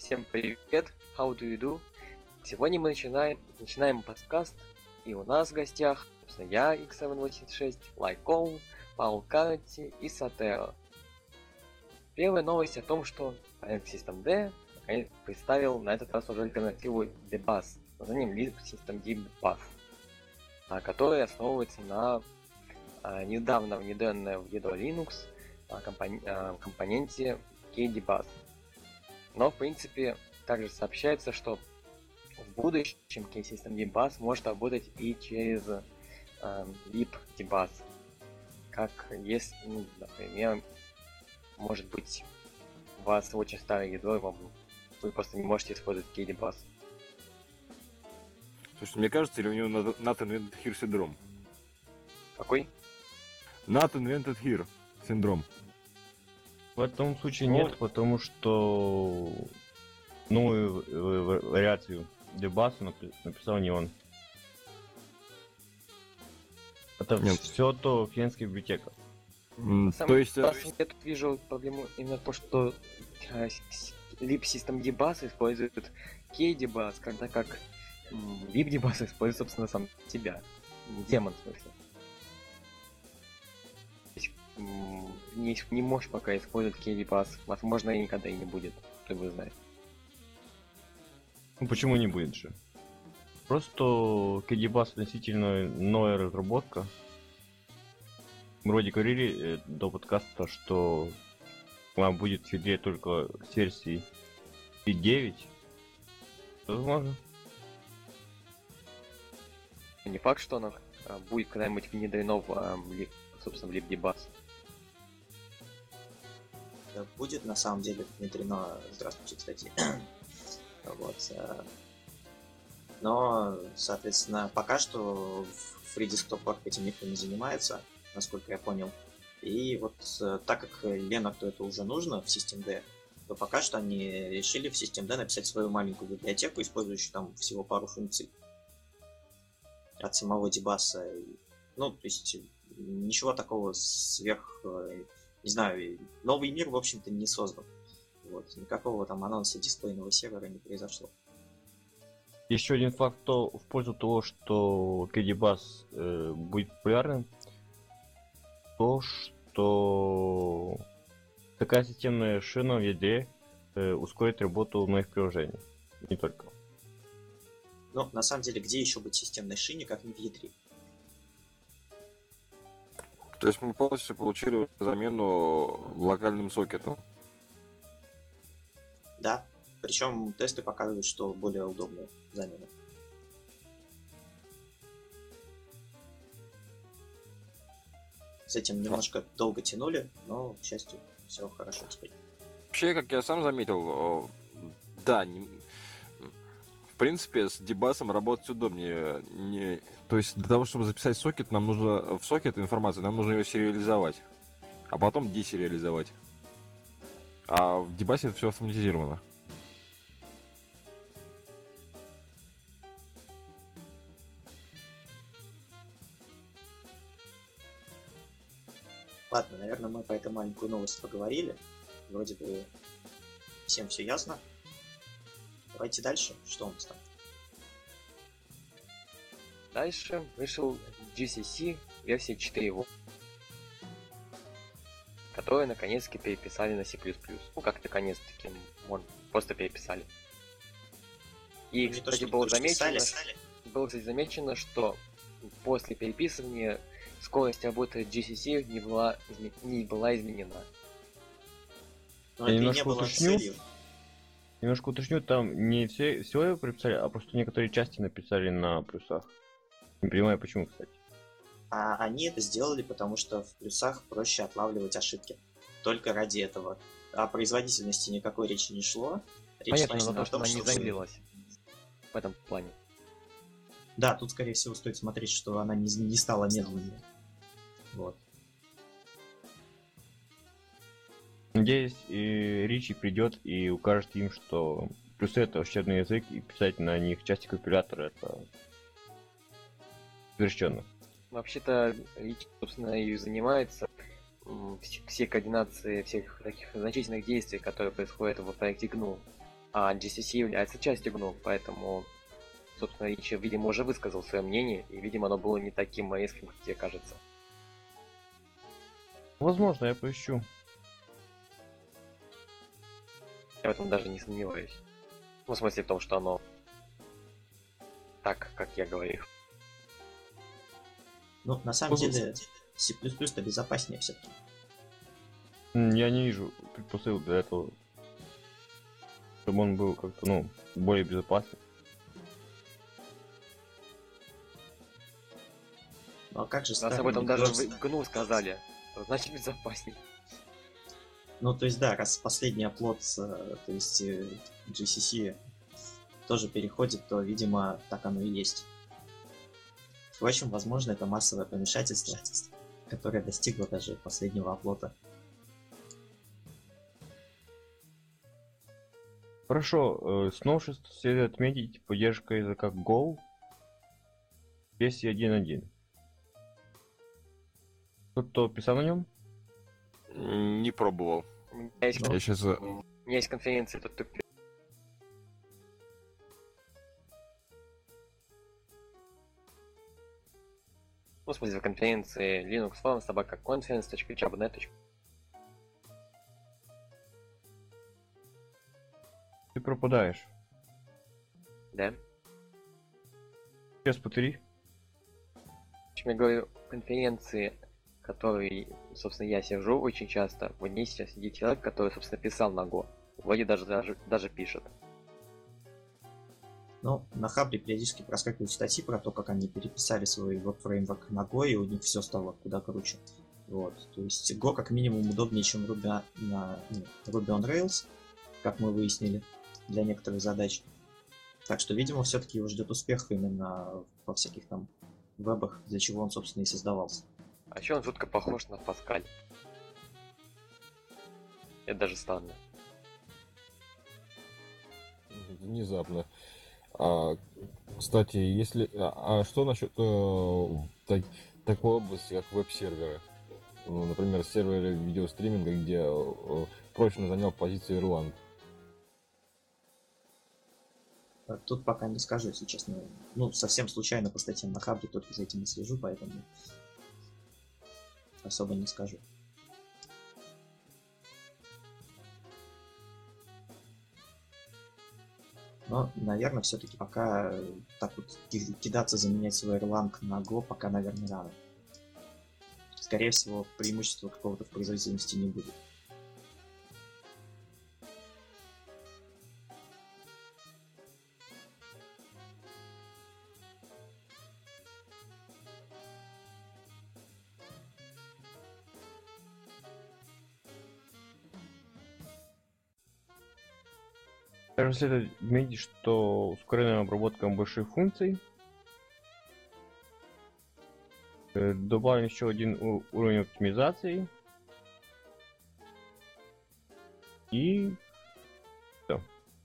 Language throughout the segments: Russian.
Всем привет, how do you do? Сегодня мы начинаем подкаст, и у нас в гостях, собственно, я, X786, Лайкол, Паул Карати и Сатеро. Первая новость о том, что проект System D представил на этот раз уже альтернативу DBus с названием Lib System D Bus, которая основывается на недавно внедренной в ядро Linux компоненте KDBus. Но, в принципе, также сообщается, что в будущем K-System DBus может работать и через libdbus. Как если, например, может быть, у вас очень старое ядро, вы просто не можете использовать KDBus. Слушай, мне кажется, или у него Not Invented Here синдром? Какой? Not Invented Here синдром. В этом случае нет, потому что новую вариацию дебаса написал не он. Это все то клиентская библиотека. То есть... Я тут вижу проблему именно то, что lib system dbus использует KDBus, когда как libdbus использует, собственно, сам себя. Демон, в смысле. Не можешь пока использовать KDBus. Возможно, и никогда и не будет, кто бы знает. Ну почему не будет же? Просто KDBus относительно новая разработка. Мы вроде говорили до подкаста, что она будет в ядре только с версии 9. Возможно. Не факт, что она будет когда-нибудь внедрено в, собственно, в libdbus. Будет на самом деле внедрено. Здравствуйте, кстати. Вот. Но, соответственно, пока что в Free Desktop Org этим никто не занимается, насколько я понял. И вот так как Linux это уже нужно в Systemd, то пока что они решили в Systemd написать свою маленькую библиотеку, использующую там всего пару функций от самого дебаса. Ну, то есть ничего такого сверх... Не знаю, новый мир, в общем-то, не создан. Вот. Никакого там анонса дисплейного сервера не произошло. Еще один факт в пользу того, что KDBus будет популярным, то, что такая системная шина в ядре ускорит работу многих приложений. Не только. Но на самом деле, где еще быть системной шине, как не в ядре? То есть мы полностью получили замену локальным сокетом. Да. Причем тесты показывают, что более удобная замена. С этим немножко долго тянули, но, к счастью, все хорошо теперь. Вообще, как я сам заметил, да, в принципе, с дебасом работать удобнее. То есть для того, чтобы записать сокет, нам нужно в сокет информацию, нам нужно ее сериализовать, а потом десериализовать. А в дебасе это все автоматизировано. Ладно, наверное, мы по этой маленькую новость поговорили. Вроде бы всем все ясно. Давайте дальше. Что у нас там? Дальше вышел GCC версия 4.8, которую наконец-таки переписали на C++. Ну, как наконец-таки, просто переписали. И, кстати, было замечено, что после переписывания скорость работы GCC не была изменена. Но это не было целью. Немножко уточню, там не все его переписали, а просто некоторые части написали на плюсах. Не понимаю, почему, кстати. А они это сделали, потому что в плюсах проще отлавливать ошибки. Только ради этого. О производительности никакой речи не шло. Речь понятно, но что она не замедлилась в этом плане. Да, тут, скорее всего, стоит смотреть, что она не стала медленнее. Вот. Надеюсь, и Ричи придет и укажет им, что плюсы это ущербный язык, и писать на них части компилятора это совершенно. Вообще-то Ричи, собственно, и занимается все координации всех таких значительных действий, которые происходят в проекте GNU. А GCC является частью GNU, поэтому, собственно, Ричи, видимо, уже высказал свое мнение, и, видимо, оно было не таким резким, как тебе кажется. Возможно, я поищу. Я в этом даже не сомневаюсь. Ну, в смысле в том, что оно так, как я говорю. Ну, на самом деле, C++-то безопаснее все-таки. Я не вижу предпосылок для этого. Чтобы он был как-то, ну, более безопасен. Ну а как же Нас старый об этом даже в Windows? GNU сказали. Что значит безопасней. Ну, то есть, да, раз последний оплот, то есть GCC тоже переходит, то, видимо, так оно и есть. Впрочем, возможно, это массовое помешательство, которое достигло даже последнего оплота. Хорошо, с новшеств следует отметить поддержка языка Go в версии 1.1. Кто-то писал на нем? Не пробовал. У меня есть, Я сейчас... у меня есть конференция тут тупик. Ну, в смысле, в конференции Linux Forum собака conference.jabnet. Ты пропадаешь. Да? Сейчас повтори. В общем, я говорю, конференции, в которой, собственно, я сижу очень часто, в ней сейчас сидит человек, который, собственно, писал на Go. Вроде даже пишет. Но на Хабре периодически проскакивают статьи про то, как они переписали свой веб-фреймворк на Go, и у них все стало куда круче. Вот. То есть Go как минимум удобнее, чем Ruby on Rails, как мы выяснили, для некоторых задач. Так что, видимо, все-таки его ждет успех именно во всяких там вебах, для чего он, собственно, и создавался. А еще он жутко похож на Паскаль. Это даже странно. Внезапно. Кстати, если... что насчет такой области, как веб-серверы? Ну, например, серверы видеостриминга, где прочно занял позицию Erlang. Тут пока не скажу, если честно. Ну, совсем случайно по статьям на Хабре только за этим не слежу, поэтому особо не скажу. Но, наверное, все-таки пока так вот кидаться, заменять свой Erlang на Go, пока, наверное, рано. Скорее всего, преимущества какого-то в производительности не будет. Также следует отметить, что ускоренная обработка больших функций добавим еще один уровень оптимизации. И все.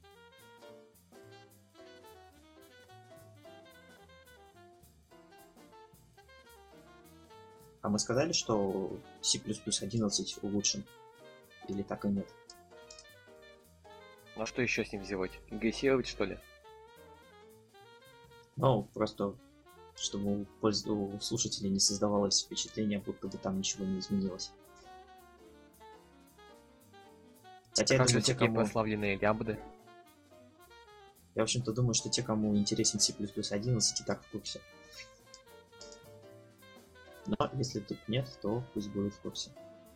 А мы сказали, что C++11 улучшен? Или так и нет? Ну а что еще с ним сделать? Регрессировать, что ли? Ну, просто чтобы у слушателей не создавалось впечатление, будто бы там ничего не изменилось. Хотя, Как я же думаю, те, такие кому... прославленные лямбды? Я, в общем-то, думаю, что те, кому интересен C++11, и так в курсе. Но если тут нет, то пусть будет в курсе.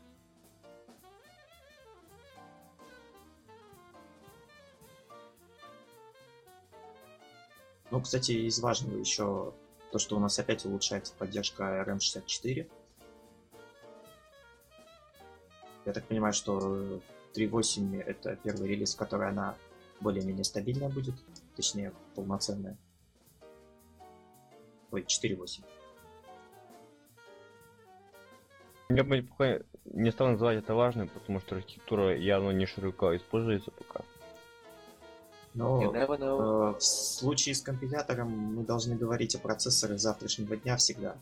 Ну, кстати, из важного еще то, что у нас опять улучшается поддержка RM64. Я так понимаю, что 3.8 это первый релиз, в который она более-менее стабильная будет, точнее, полноценная. Ой, 4.8. Я бы пока не стал называть это важным, потому что архитектура явно не широко используется пока. Но You never know. в случае с компилятором мы должны говорить о процессорах завтрашнего дня всегда.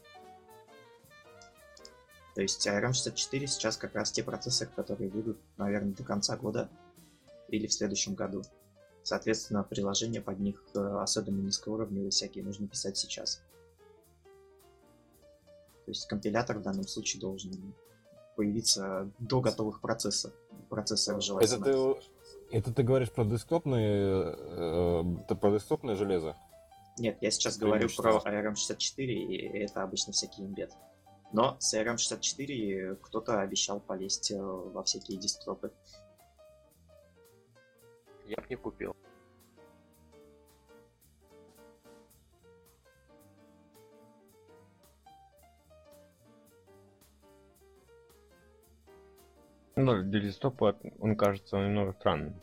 То есть ARM64 сейчас как раз те процессоры, которые выйдут, наверное, до конца года или в следующем году. Соответственно, приложения под них, особенно низкоуровневые всякие, нужно писать сейчас. То есть компилятор в данном случае должен появиться до готовых процессоров желательно. Это ты говоришь про десктопное железо? Нет, я сейчас говорю про ARM64, и это обычно всякий имбед. Но с ARM64 кто-то обещал полезть во всякие десктопы. Я бы не купил. Ну, для десктопа он кажется немного странным.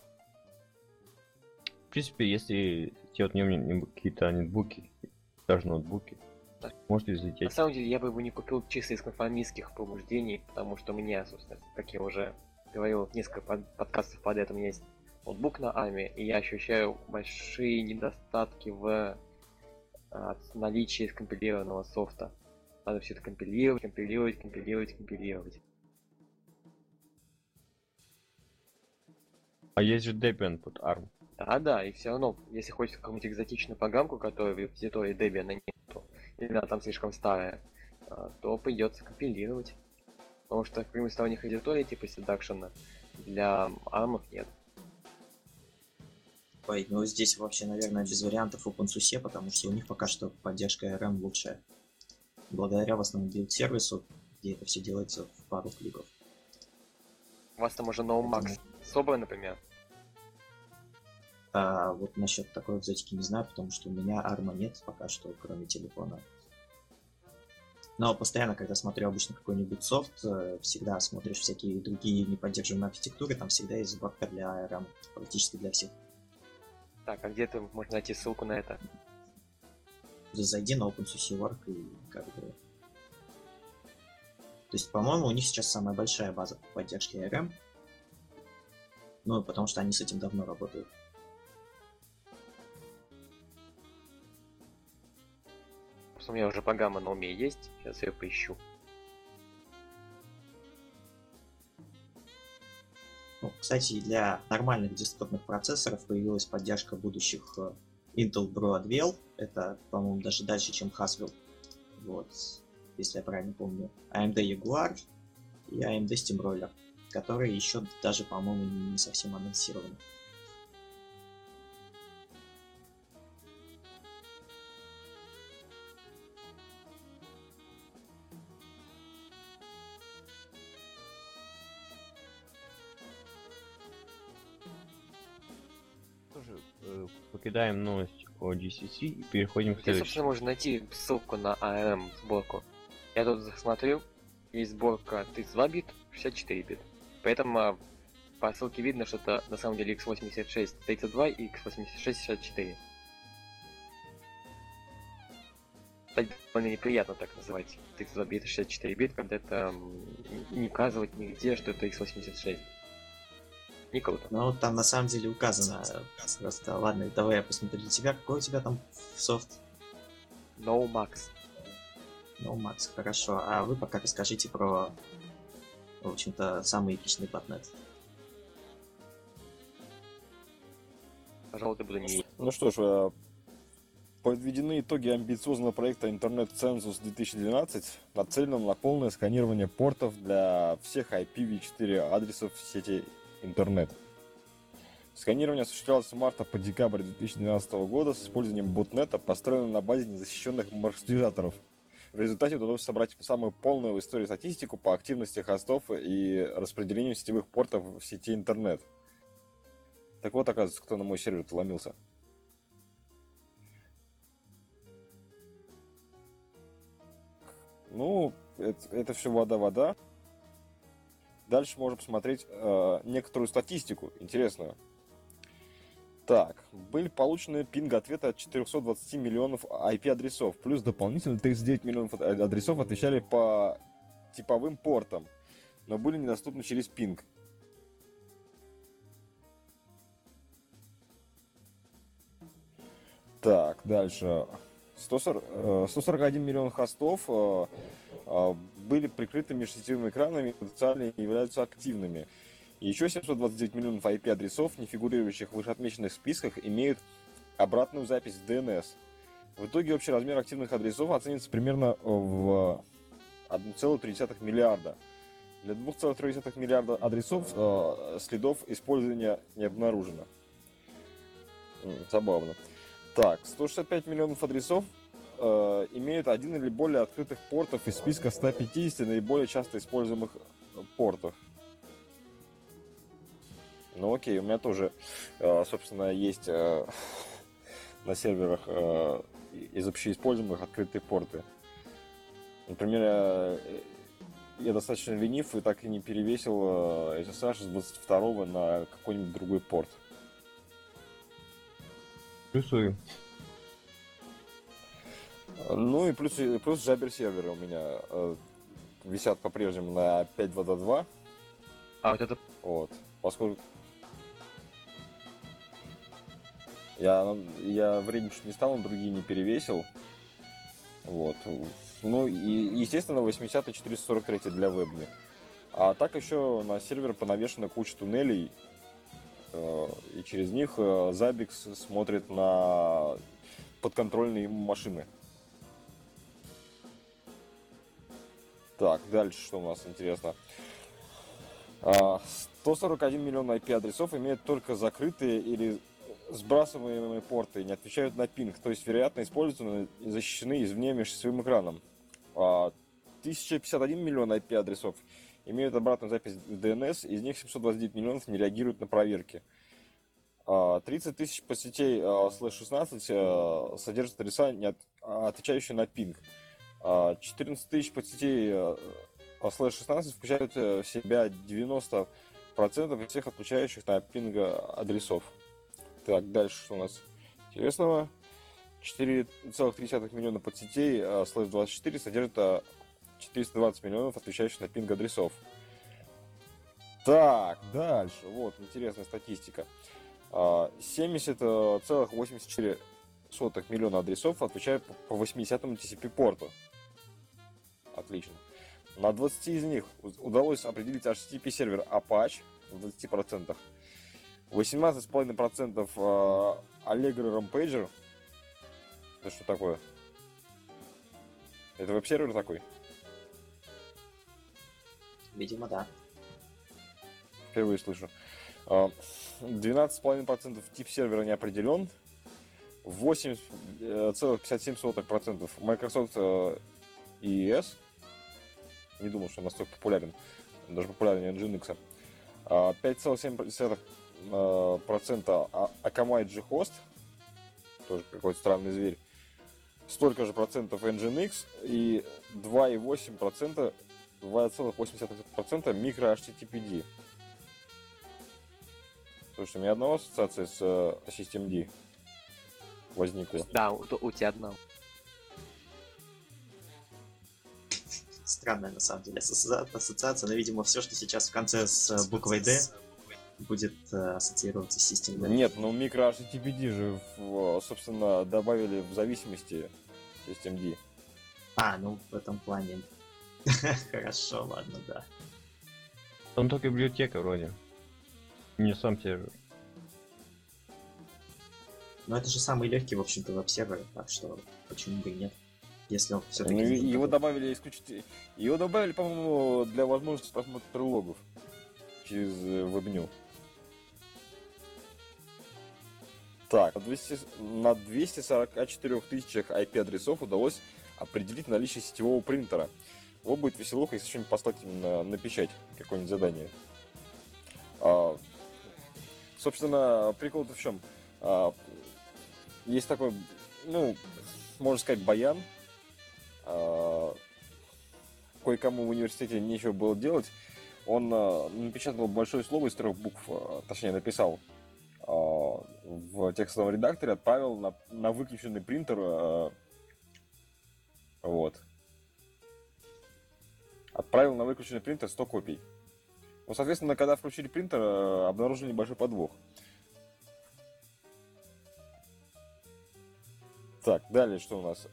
В принципе, если делать в нем какие-то нетбуки, даже ноутбуки, Да. может На излететь. самом деле, я бы его не купил чисто из конформистских побуждений, потому что у меня, собственно, как я уже говорил, несколько подкастов подряд, у меня есть ноутбук на ARM, и я ощущаю большие недостатки в наличии скомпилированного софта. Надо все это компилировать. А есть же Debian под ARM. Да, и все равно, если хочешь какую-нибудь экзотичную программку, которая в репозитории Debian нету, или она там слишком старая, то придется компилировать. Потому что в сторонних репозиторий типа Seduction для ARM нет. Ой, ну здесь вообще, наверное, без вариантов OpenSUSE, потому что у них пока что поддержка ARM лучшая. Благодаря в основном билд-сервису, где это все делается в пару кликов. У вас там уже NoMax Soba, например. А вот насчет такой экзотики не знаю, потому что у меня ARM нет пока что, кроме телефона. Но постоянно, когда смотрю обычно какой-нибудь софт, всегда смотришь всякие другие неподдерживаемые архитектуры, там всегда есть сборка для ARM, практически для всех. Так, а где-то можно найти ссылку на это? Зайди на OpenSUSE.org и как бы... То есть, по-моему, у них сейчас самая большая база по поддержке ARM. Ну, потому что они с этим давно работают. Просто у меня уже программа на уме есть, сейчас я ее поищу. Ну, кстати, для нормальных десктопных процессоров появилась поддержка будущих Intel Broadwell. Это, по-моему, даже дальше, чем Haswell. Вот, если я правильно помню. AMD Jaguar и AMD Steamroller, которые еще даже, по-моему, не совсем анонсированы. Покидаем новость о GCC и переходим к Здесь, следующему. собственно, можно найти ссылку на ARM сборку. Я тут смотрю, есть сборка 32 бит, 64 бит. При этом по ссылке видно, что это на самом деле x86 32 и x86 64. Кстати, довольно неприятно так называть 32 бита 64 бит, когда это не указывать нигде, что это x86. Не круто. Но там на самом деле указано. Просто ладно, давай я посмотрю для тебя. Какой у тебя там софт? NoMax. Ну, Макс, хорошо. А вы пока расскажите про, в общем-то, самый эпичный ботнет. Пожалуй, ты буду не... Ну что ж, подведены итоги амбициозного проекта Internet Census 2012, нацеленного на полное сканирование портов для всех IPv4 адресов в сети интернет. Сканирование осуществлялось с марта по декабрь 2012 года с использованием ботнета, построенного на базе незащищенных маршрутизаторов. В результате удалось собрать самую полную в истории статистику по активности хостов и распределению сетевых портов в сети интернет. Так вот, оказывается, кто на мой сервер ломился. Ну, это все вода-вода. Дальше можно посмотреть некоторую статистику интересную. Так, были получены пинг-ответы от 420 миллионов IP-адресов, плюс дополнительно 39 миллионов адресов отвечали по типовым портам, но были недоступны через пинг. Так, дальше. 141 миллион хостов были прикрыты межсетевыми экранами и потенциально являются активными. Еще 729 миллионов IP-адресов, не фигурирующих в вышеотмеченных списках, имеют обратную запись в DNS. В итоге общий размер активных адресов оценится примерно в 1,3 миллиарда. Для 2,3 миллиарда адресов следов использования не обнаружено. Забавно. Так, 165 миллионов адресов имеют один или более открытых портов из списка 150 наиболее часто используемых портов. Ну окей, у меня тоже, собственно, есть на серверах из общеиспользуемых открытые порты. Например, я достаточно ленив и так и не перевесил SSH с 22 на какой-нибудь другой порт. Плюсую. Ну и плюс Jabber серверы у меня висят по-прежнему на 5.2.2. А вот это... Вот. Поскольку я времени не стал, он другие не перевесил. Вот. Ну и, естественно, 80 443 для вебни. А так еще на сервер понавешена куча туннелей. И через них Zabbix смотрит на подконтрольные ему машины. Так, дальше что у нас интересно. 141 миллион IP-адресов имеют только закрытые или сбрасываемые порты, не отвечают на пинг, то есть, вероятно, используются и защищены извне межсетевым экраном. 1051 миллион IP-адресов имеют обратную запись в DNS, из них 729 миллионов не реагируют на проверки. 30 тысяч подсетей /16 содержат адреса, не отвечающие на пинг. 14 тысяч подсетей /16 включают в себя 90% всех отвечающих на пинг адресов. Так, дальше что у нас интересного? 4,3 миллиона подсетей /24 содержат 420 миллионов отвечающих на пинг адресов. Так, дальше. Вот, интересная статистика. 70,84 миллиона адресов отвечают по 80-му TCP порту. Отлично. На 20 из них удалось определить HTTP сервер Apache в 20%. 18,5% Allegro Rampager. Это что такое? Это веб-сервер такой? Видимо, да. Впервые слышу. 12,5% тип сервера не определен. 8,57% Microsoft EES. Не думал, что он настолько популярен. Даже популярнее Nginx. 5,7% Akamai Ghost. Тоже какой-то странный зверь. Столько же процентов Nginx. И 2,8% micro-HTTPD. Слушай, у меня одного ассоциация с Systemd возникла. Да, у тебя одна. Странная на самом деле ассоциация, но, видимо, все, что сейчас в конце с буквой D, будет ассоциироваться с системой. Нет, ну micro-HTTPD же, собственно, добавили в зависимости Systemd. Ну в этом плане. Хорошо, ладно, да. Там только библиотека вроде. Не сам сервер. Но это же самый легкий, в общем-то, веб-сервер, так что почему бы и нет? Если он все-таки... Ну, его добавили исключительно... Его добавили, по-моему, для возможности просмотра прилогов через WebNew. Так, на 244 тысячах IP-адресов удалось определить наличие сетевого принтера. Его будет веселуха, если что-нибудь послать им на печать, какое-нибудь задание. Собственно, прикол-то в чем? Есть такой, можно сказать, баян. Кое-кому в университете нечего было делать. Он напечатал большое слово из 3 букв, точнее написал в текстовом редакторе, отправил на выключенный принтер. Вот. Отправил на выключенный принтер 100 копий. Ну, соответственно, когда включили принтер, обнаружили небольшой подвох. Так, далее что у нас?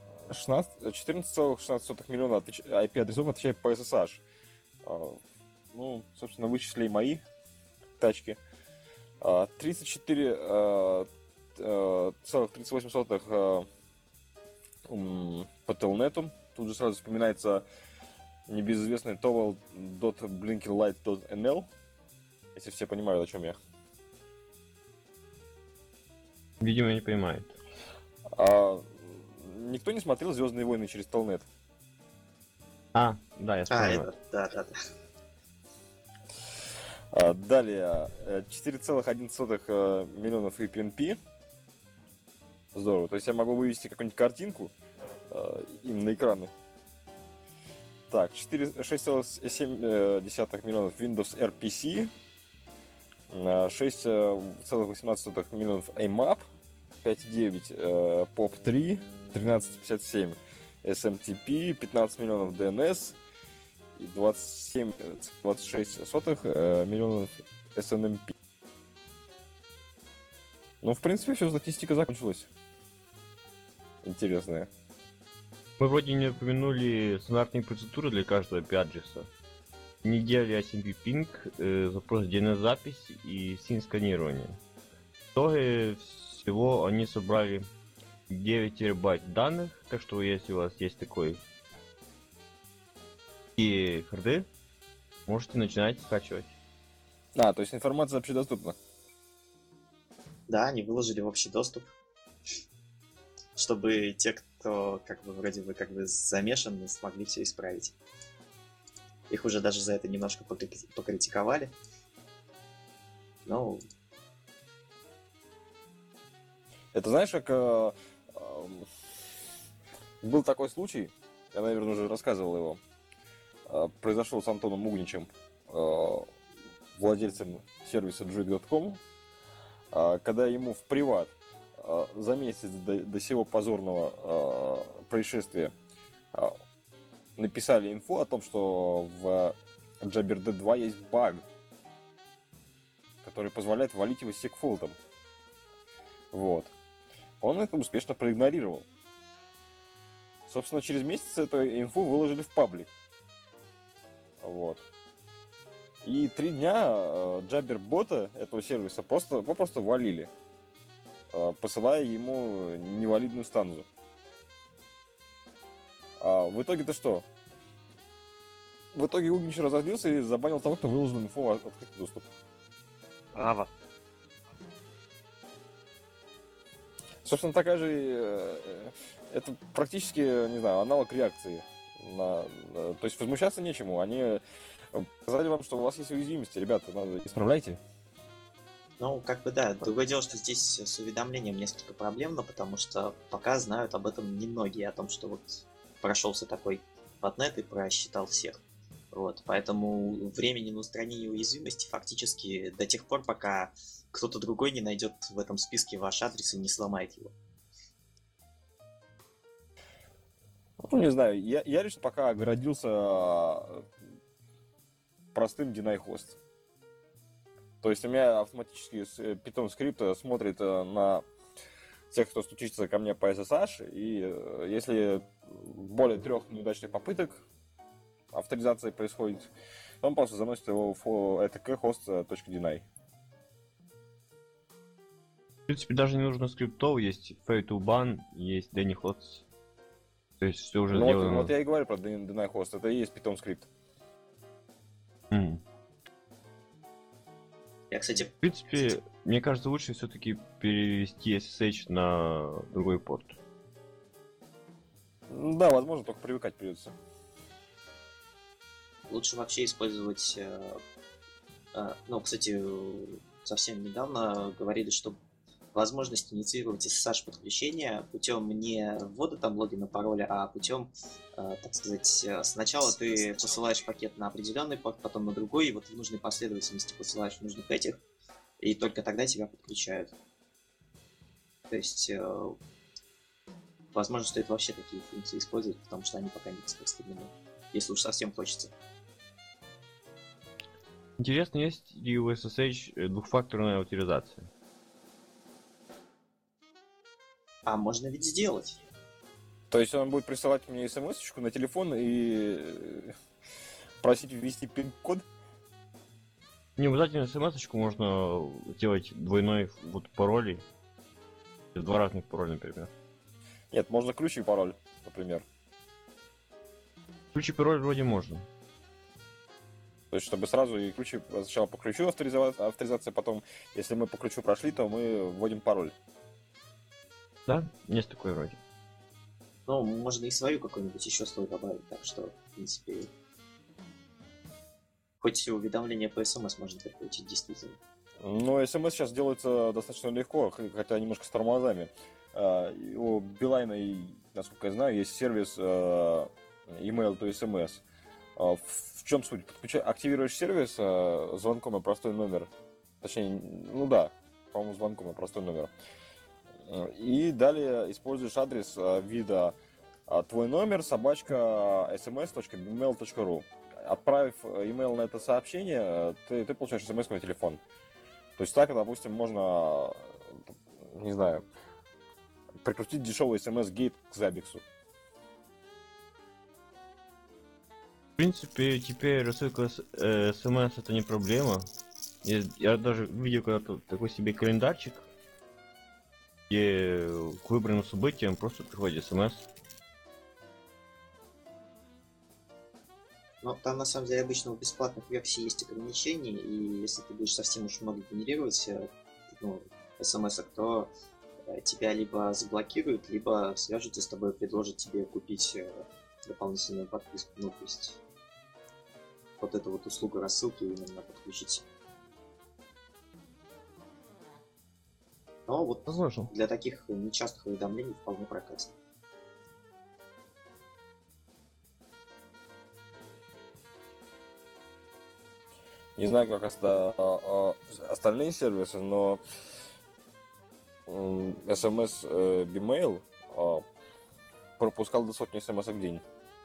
14,16 миллиона IP-адресов отвечает по SSH. Ну, собственно, вычисли и мои тачки. 34 целых 38 по телнету. Тут же сразу вспоминается небезызвестный towel.blinkerlight.nl, если все понимают, о чем я. Видимо, не понимает. Никто не смотрел «Звездные войны» через телнет? Да, я вспомнил. это, да. Далее 4,11 миллионов EPNP. Здорово. То есть я могу вывести какую-нибудь картинку им на экраны. Так, 6,7 миллионов Windows RPC, 6,18 миллионов AMAP, 5,9 POP3, 13,57 SMTP, 15 миллионов DNS и 27,26 миллионов SNMP. Ну, в принципе, все, статистика закончилась. Интересная. Мы вроде не упомянули стандартные процедуры для каждого IP-адреса. Не делали ASMP ping, запрос DNS-запись и SYN-сканирование. В итоге всего они собрали 9 терабайт данных, так что если у вас есть такой и харды, можете начинать скачивать. То есть информация общедоступна. Да, они выложили в общий доступ, чтобы те, кто вроде бы замешан, смогли все исправить. Их уже даже за это немножко покритиковали. Но... Это знаешь, как был такой случай, я, наверное, уже рассказывал его, произошел с Антоном Мугничем, владельцем сервиса Druid.com, когда ему в приват за месяц до сего позорного происшествия написали инфу о том, что в Jabber D2 есть баг, который позволяет валить его секфолтом. Вот. Он это успешно проигнорировал. Собственно, через месяц эту инфу выложили в паблик. Вот. И 3 дня Jabber-бота этого сервиса попросту валили, посылая ему невалидную станцию. В итоге-то что? В итоге Угнич разозлился и забанил того, кто выложил инфу в открытый доступ. Ава. Собственно, такая же... это практически, не знаю, аналог реакции. То есть возмущаться нечему. Они сказали вам, что у вас есть уязвимости. Ребята, надо исправляйте. Ну, да. Другое дело, что здесь с уведомлением несколько проблемно, потому что пока знают об этом немногие, о том, что вот прошелся такой ботнет и просчитал всех. Вот, поэтому времени на устранение уязвимости фактически до тех пор, пока кто-то другой не найдет в этом списке ваш адрес и не сломает его. Ну, не знаю, я лично пока огородился простым deny host. То есть у меня автоматически Python скрипт смотрит на тех, кто стучится ко мне по SSH, и если более 3 неудачных попыток авторизации происходит, он просто заносит его в etk-host.deny. В принципе, даже не нужно скриптов, есть Fade2Ban, есть DanyHost. То есть все уже сделано. Вот я и говорю про deny host, это и есть Python скрипт. Я, кстати... В принципе, мне кажется, лучше все-таки перевести SSH на другой порт. Да, возможно, только привыкать придется. Лучше вообще использовать... кстати, совсем недавно говорили, что возможность инициировать SSH-подключение путем не ввода там логина, пароля, а путем, так сказать, сначала ты посылаешь пакет на определенный порт, потом на другой, и вот в нужной последовательности посылаешь в нужных этих, и только тогда тебя подключают. То есть, возможно, стоит вообще такие функции использовать, потому что они пока не распространены, если уж совсем хочется. Интересно, есть ли у SSH двухфакторная аутентификация? А можно ведь сделать. То есть он будет присылать мне смс-очку на телефон и просить ввести пин-код? Не обязательно смс-очку, можно сделать двойной вот пароль. Два разных пароля, например. Нет, можно ключ и пароль, например. Ключ и пароль вроде можно. То есть, чтобы сразу и ключи сначала по ключу авторизация, потом, если мы по ключу прошли, то мы вводим пароль. Да? Есть такое вроде. Ну, можно и свою какую-нибудь еще слой добавить, так что, в принципе, хоть уведомления по СМС можно так получить действительно. Но смс сейчас делается достаточно легко, хотя немножко с тормозами. У Билайна, насколько я знаю, есть сервис email to SMS. В чем суть? Активируешь сервис звонком на простой номер. Точнее, ну да, по-моему, звонком на простой номер. И далее используешь адрес вида твой номер собачка sms.bmail.ru. Отправив email на это сообщение, ты получаешь смс на телефон. То есть так, допустим, можно, не знаю, прикрутить дешевый смс-гейт к Забиксу. В принципе, теперь рассылка смс это не проблема. Я даже видел когда-то такой себе календарчик, где к выбранным событиям просто приходит смс. Но там, на самом деле, обычно в бесплатных версий есть ограничения, и если ты будешь совсем уж много генерировать смс-ок, то тебя либо заблокируют, либо свяжутся с тобой и предложат тебе купить дополнительную подписку. Ну, то есть вот эту вот услугу рассылки именно подключить. Но вот Возможно. для таких нечастых уведомлений вполне прокатит. Не знаю, как остальные сервисы, но SMS Bmail пропускал до сотни смс в день.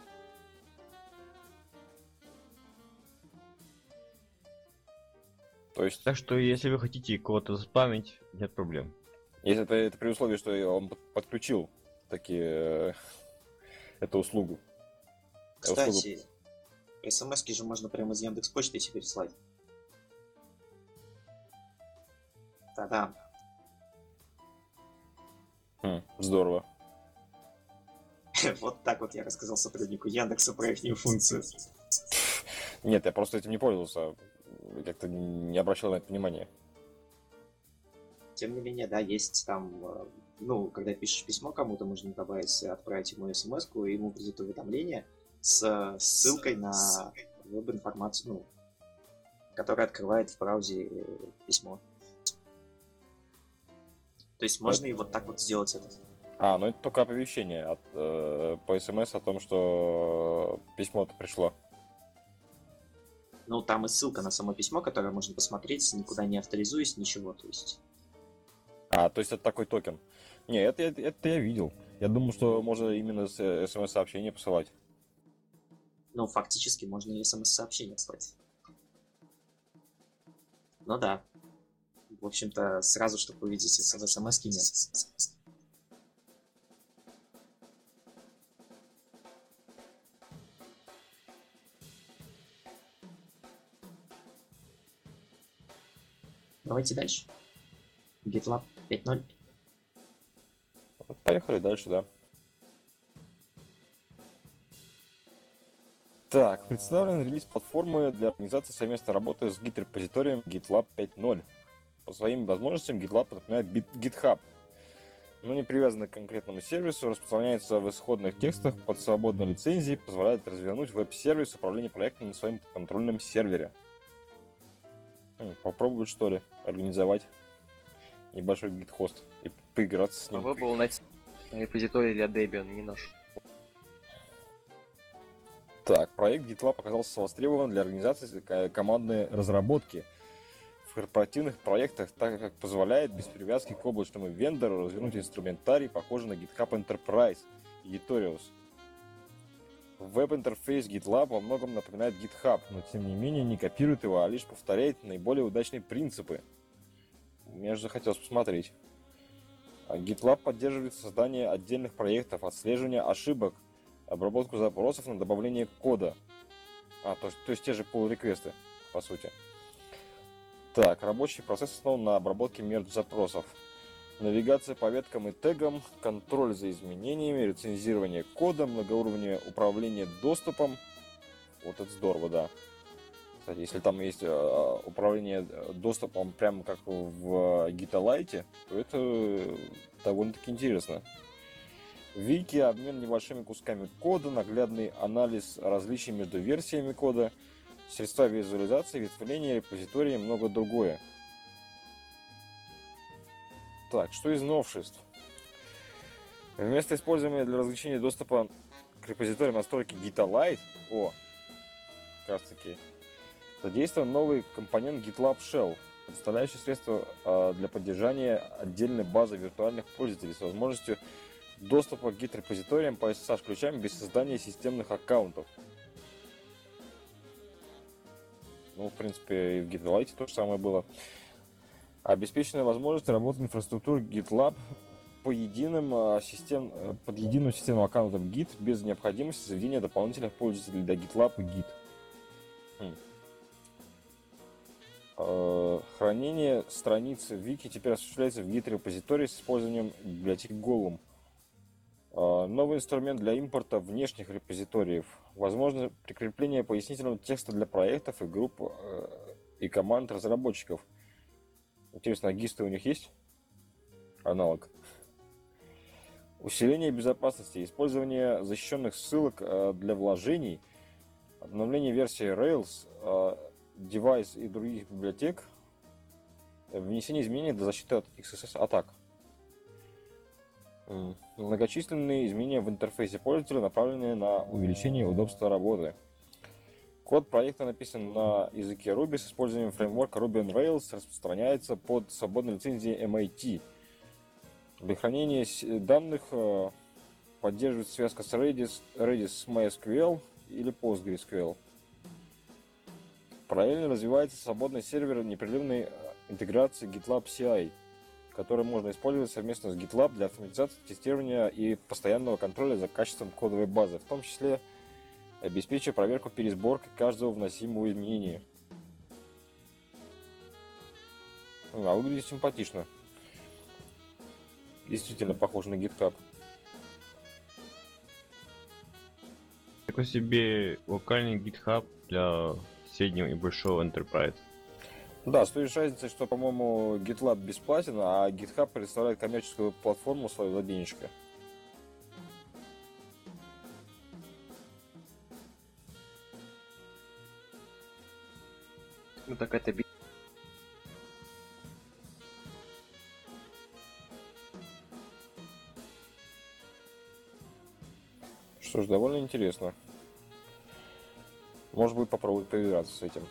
То есть, Так что, если вы хотите кого-то заспамить, нет проблем. если это при условии, что он подключил таки эту услугу. Кстати, смс-ки же можно прямо из Яндекс.Почты теперь слать. Да-да. Здорово. Вот так вот я рассказал сотруднику Яндекса про их функцию. Нет, я просто этим не пользовался. Как-то не обращал на это внимания. Тем не менее, да, есть там, ну, когда пишешь письмо кому-то, можно добавить, отправить ему смс-ку, и ему придет уведомление с ссылкой на веб-информацию, ну, которая открывает в браузере письмо. То есть можно и вот так вот сделать это. Ну это только оповещение по смс о том, что письмо-то пришло. Ну, там и ссылка на само письмо, которое можно посмотреть, никуда не авторизуясь, ничего, то есть. То есть это такой токен. Не, это я видел. Я думал, что можно именно с смс-сообщения посылать. Ну, фактически можно и смс-сообщение слать. Ну да. В общем-то, сразу, чтобы увидеть смс-ки, нет. Давайте дальше. GitLab 5.0. Поехали дальше, да. Так, представлен релиз платформы для организации совместной работы с гит-репозиторием GitLab 5.0. По своим возможностям GitLab напоминает GitHub, но не привязан к конкретному сервису, распространяется в исходных текстах под свободной лицензией, позволяет развернуть веб-сервис управления проектом на своем контрольном сервере. Попробовать, что ли, организовать небольшой гит-хост и поиграться с ним. Вы был на репозиторий для Debian, не наш. Так, проект GitLab оказался востребован для организации командной разработки в корпоративных проектах, так как позволяет без привязки к облачному вендору развернуть инструментарий, похожий на GitHub Enterprise и Gitorious. Веб-интерфейс GitLab во многом напоминает GitHub, но тем не менее не копирует его, а лишь повторяет наиболее удачные принципы. Мне же захотелось посмотреть. GitLab поддерживает создание отдельных проектов, отслеживание ошибок, обработку запросов на добавление кода. То есть те же pull-реквесты, по сути. Так, рабочий процесс основан на обработке межзапросов. Навигация по веткам и тегам, контроль за изменениями, рецензирование кода, многоуровневое управление доступом. Вот это здорово, да. Кстати, если там есть управление доступом прямо как в GitLite, то это довольно-таки интересно. Вики, обмен небольшими кусками кода, наглядный анализ различий между версиями кода, средства визуализации, ветвления, репозитории и много другое. Так, что из новшеств? Вместо использования для различения доступа к репозиториям настройки GitLite, как раз таки, задействован новый компонент GitLab Shell, представляющий средство для поддержания отдельной базы виртуальных пользователей с возможностью доступа к Git-репозиториям по SSH-ключам без создания системных аккаунтов. Ну, в принципе, и в GitLite то же самое было. Обеспечена возможность работы инфраструктуры GitLab под единым системным аккаунтом Git без необходимости заведения дополнительных пользователей для GitLab и Git. Хранение страниц в Вики теперь осуществляется в Git-репозитории с использованием библиотеки Golem. Новый инструмент для импорта внешних репозиториев. Возможно прикрепление пояснительного текста для проектов и групп и команд разработчиков. Интересно, а GIST у них есть аналог? Усиление безопасности, использование защищенных ссылок для вложений, обновление версии Rails, Device и других библиотек, внесение изменений для защиты от XSS атак. Многочисленные изменения в интерфейсе пользователя, направленные на увеличение удобства работы. Код проекта написан на языке Ruby с использованием фреймворка Ruby on Rails, распространяется под свободной лицензией MIT. Для хранения данных поддерживает связка с Redis MySQL или PostgreSQL. Параллельно развивается свободный сервер непрерывной интеграции GitLab CI, который можно использовать совместно с GitLab для автоматизации, тестирования и постоянного контроля за качеством кодовой базы, в том числе обеспечивая проверку пересборки каждого вносимого изменения. Выглядит симпатично. Действительно похож на GitHub. Такой себе локальный GitHub для среднего и большого enterprise. Да, с той лишь разницей, что, по-моему, GitLab бесплатен, а GitHub представляет коммерческую платформу свою за денежка. Ну так это Что ж, довольно интересно. Может быть, попробовать поиграться с этим.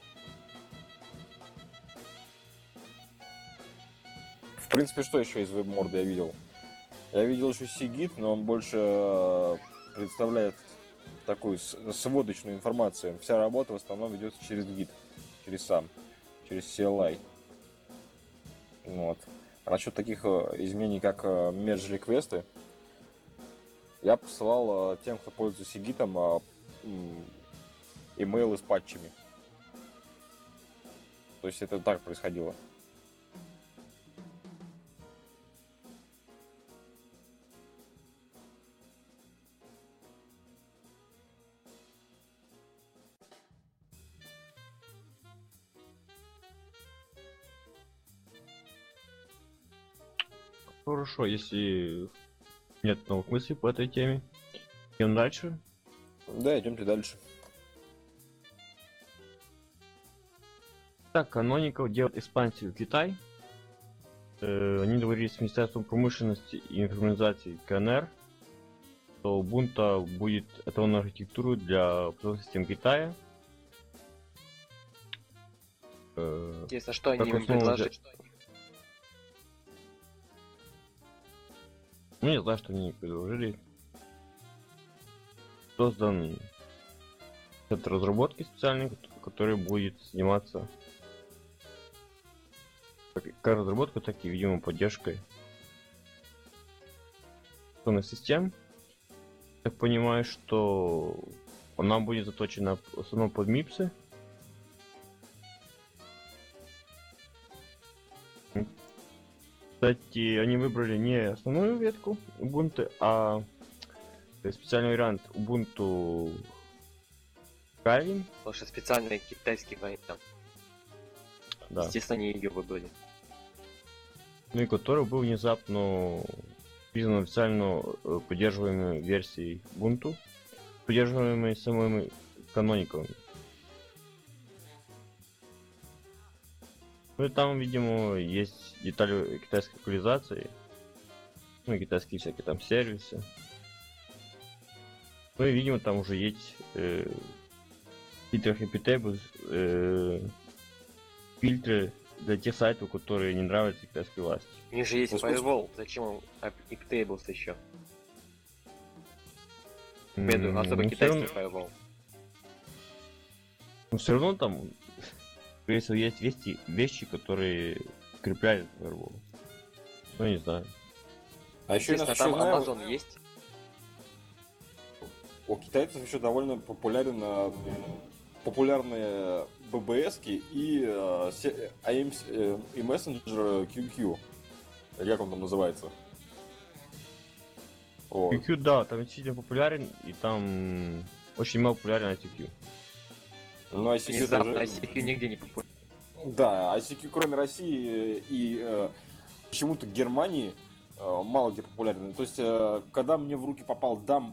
В принципе, что еще из WebMord я видел? Я видел еще Cgit, но он больше представляет такую сводочную информацию. Вся работа в основном ведется через Git, через CLI. Вот. А насчет таких изменений, как merge реквесты, я посылал тем, кто пользуется Cgit, имейлы с патчами. То есть это так происходило. Хорошо, если нет новых мыслей по этой теме, идем дальше. Да, идемте дальше. Так, Canonical делает экспансию в Китай. Они договорились с Министерством промышленности и информатизации КНР, что Ubuntu будет эталонной архитектурой для операционных систем Китая. Интересно, что они Как им основа предложили. Ну, не знаю, что они предложили. Создан центр разработки специальный, который будет заниматься как разработкой, так и, видимо, поддержкой операционных систем. Так понимаю, что она будет заточена в основном под MIPS. Кстати, они выбрали не основную ветку Ubuntu, а специальный вариант Ubuntu Kavin. Потому что специальный китайский вариант. Да. Естественно, они ее выбрали. Ну и который был внезапно признан официально поддерживаемой версией Ubuntu, поддерживаемой самыми канониками. Ну и там, видимо, есть детали китайской локализации, ну и китайские всякие там сервисы. Ну и, видимо, там уже есть фильтры Happy Tables, фильтры для тех сайтов, которые не нравятся китайской власти. У них же есть Господи. Firewall, зачем им Iptables еще? Особо Ну, китайский Firewall. но все равно там, скорее всего, есть вещи, которые скрепляют firewall. Ну, не знаю. А еще я Естественно, там знаю, Amazon есть. у китайцев еще довольно популярные BBS-ки и мессенджер QQ. Или как он там называется? Вот. QQ, да, там действительно популярен, и там очень мало популярен ICQ. Ну, ICQ Внезапно тоже... ICQ нигде не популярен. Да, ICQ кроме России и почему-то Германии мало где популярен. То есть, когда мне в руки попал дамп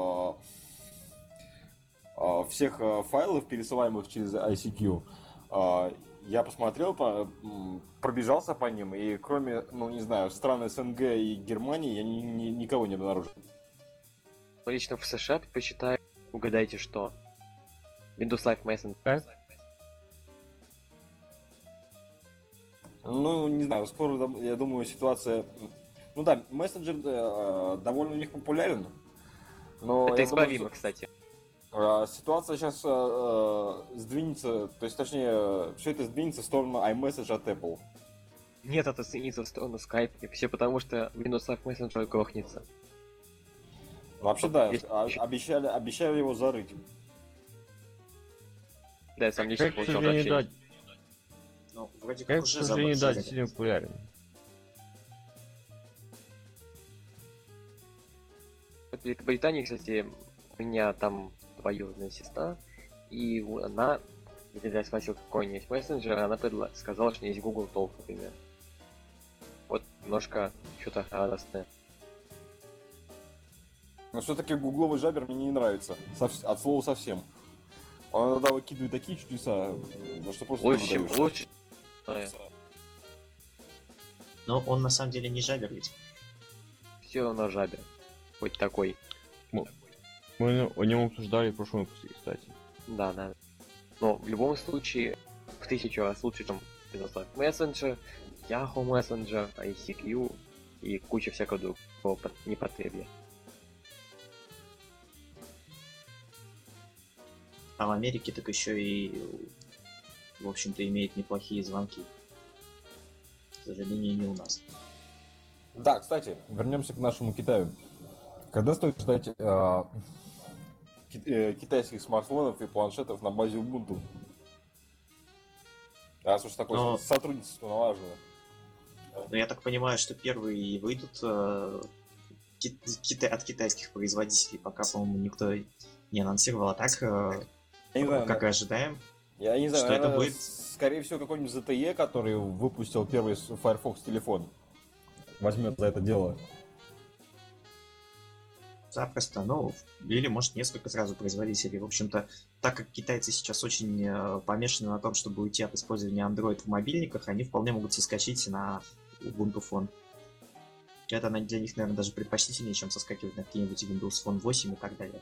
всех файлов, пересылаемых через ICQ, я посмотрел, пробежался по ним, и кроме, ну не знаю, стран СНГ и Германии я никого не обнаружил. Лично в США предпочитаю, угадайте что? Windows Live Messenger. Как? Ну, не знаю, скоро, я думаю, ситуация... Ну да, мессенджер довольно у них популярен, но Это я думаю, исправимо, кстати. ситуация сейчас сдвинется, то есть, точнее, все это сдвинется в сторону iMessage от Apple. Нет, это сдвинется в сторону Skype, и все потому, что Windows Live Messenger грохнется. Вообще, да, Есть- обещали его зарыть. Да, я сам лично Как, к получил сожалению, да, сообщение. Ну, вроде как как, к уже сожалению, да, забрали. действительно популярен. В Великобритании, кстати, у меня там двоюродная сестра, и она, когда я спросил, какой у нее есть мессенджер, она сказала, что есть Google Talk, например. Вот немножко что-то радостное. Но все-таки гугловый жабер мне не нравится. От слова совсем. Он иногда выкидывает такие чудеса, что просто не Лучше, выдаешь. лучше. Но он на самом деле не жабер ведь. Все равно жабер. Хоть такой. Мы о нем обсуждали в прошлом выпуске, кстати. Да, да. Но в любом случае, в 1000 раз лучше, чем Windows Live Messenger, Yahoo Messenger, ICQ и куча всякого другого непотребья. А в Америке так еще и, в общем-то, имеет неплохие звонки. К сожалению, не у нас. Да, кстати, вернемся к нашему Китаю. Когда стоит ждать китайских смартфонов и планшетов на базе Ubuntu? Раз уж такое Но- сотрудничество налажено. Но я так понимаю, что первые выйдут от китайских производителей, пока, по-моему, никто не анонсировал. А так, Я не знаю, как и ожидаем, я не знаю, что это наверное, будет? скорее всего, какой-нибудь ZTE, который выпустил первый Firefox телефон, возьмет за это дело. запросто, ну, или, может, несколько сразу производителей. В общем-то, так как китайцы сейчас очень помешаны на том, чтобы уйти от использования Android в мобильниках, они вполне могут соскочить на Ubuntu Phone. Это для них, наверное, даже предпочтительнее, чем соскакивать на какие-нибудь Windows Phone 8 и так далее.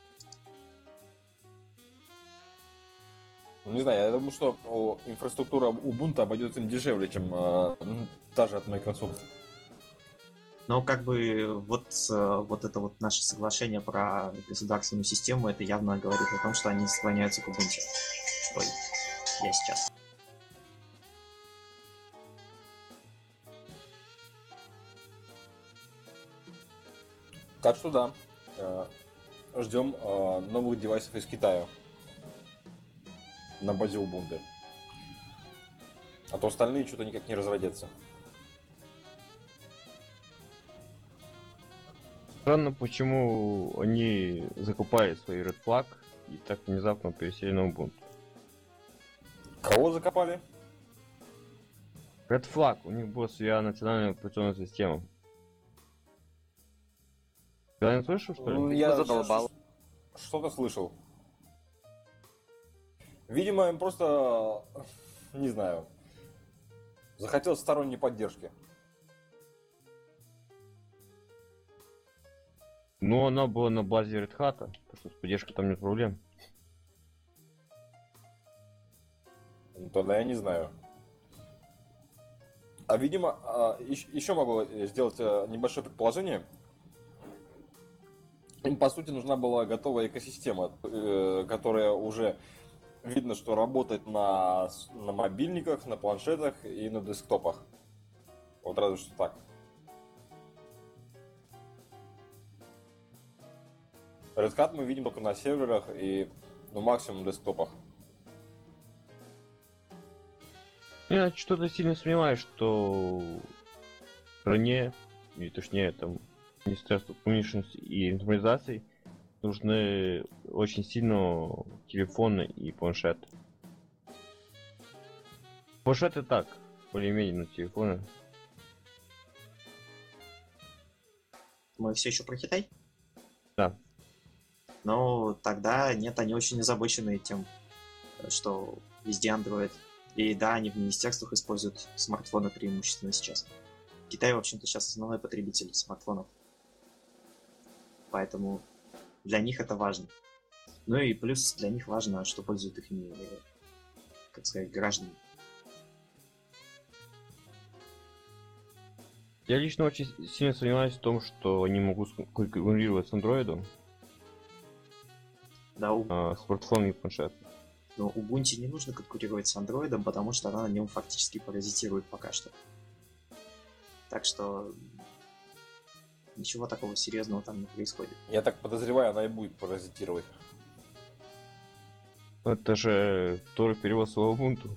Ну, не знаю, я думаю, что инфраструктура Ubuntu обойдется им дешевле, чем та же от Microsoft. Но как бы вот это вот наше соглашение про государственную систему, это явно говорит о том, что они склоняются к Ubuntu. Ой, я сейчас. Так что да, ждем новых девайсов из Китая на базе Ubuntu. А то остальные что-то никак не разродятся. Странно, почему они закупали свой Red Flag и так внезапно пересели на Ubuntu. Кого закопали? Red Flag, у них была своя национальная операционная система. Ты не слышал, что ли? Ну, Я задолбал. Что-то слышал. Видимо, им просто, не знаю, захотелось сторонней поддержки. Ну, она была на базе Red Hat, так что с поддержкой там нет проблем. Ну, тогда я не знаю. А видимо, еще могу сделать небольшое предположение. Им, по сути, нужна была готовая экосистема, которая уже видно, что работает на мобильниках, на планшетах и на десктопах. Вот разве что так. Red Hat мы видим только на серверах и, ну, максимум на десктопах. Я что-то сильно сомневаюсь, что в стране, или точнее там Министерство промышленности и информатизации нужны очень сильно телефоны и планшеты. Планшеты так, более-менее, но телефоны. Мы все еще про Китай? Да. Но тогда нет, они очень озабочены тем, что везде Android. И да, они в министерствах используют смартфоны преимущественно сейчас. Китай, в общем-то, сейчас основной потребитель смартфонов. Поэтому для них это важно. Ну и плюс для них важно, что пользуют их, как сказать, граждане. Я лично очень сильно сомневаюсь в том, что они могут конкурировать с андроидом, Да, смартфоном и планшетом. но Ubuntu не нужно конкурировать с Android, потому что она на нем фактически паразитирует пока что. Так что ничего такого серьезного там не происходит. Я так подозреваю, она и будет паразитировать. Это же тоже перевод слова Ubuntu.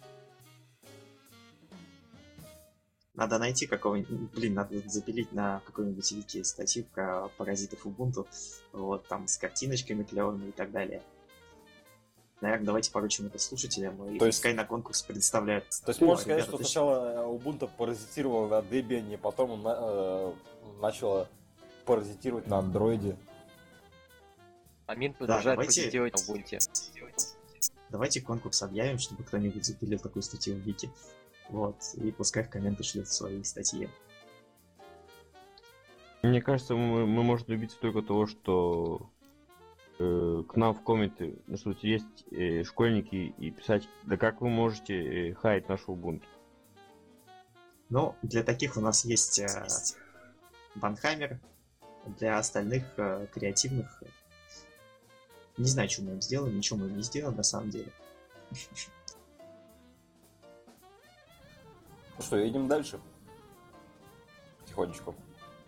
Надо найти какого-нибудь... Блин, надо запилить на какой-нибудь вики статью про паразитов Ubuntu. Вот, там с картиночками клевыми и так далее. Наверное, давайте поручим это слушателям, и То есть- пускай на конкурс представляют. То есть можно сказать, Ребята, что ты сначала Ubuntu паразитировал на Debian, потом начала паразитировать на андроиде. Амин Да, продолжает давайте- позитивить на Ubuntu. Давайте конкурс объявим, чтобы кто-нибудь запилил такую статью в вики. Вот, и пускай в комменты шлют свои статьи. Мне кажется, мы можем добиться только того, что к нам в комменты начнут есть школьники и писать, да как вы можете хаять нашу Ubuntu. Но для таких у нас есть Банхаймер, для остальных креативных... Не знаю, что мы им сделаем, ничего мы им не сделаем на самом деле. Ну что, едем дальше. Тихонечку.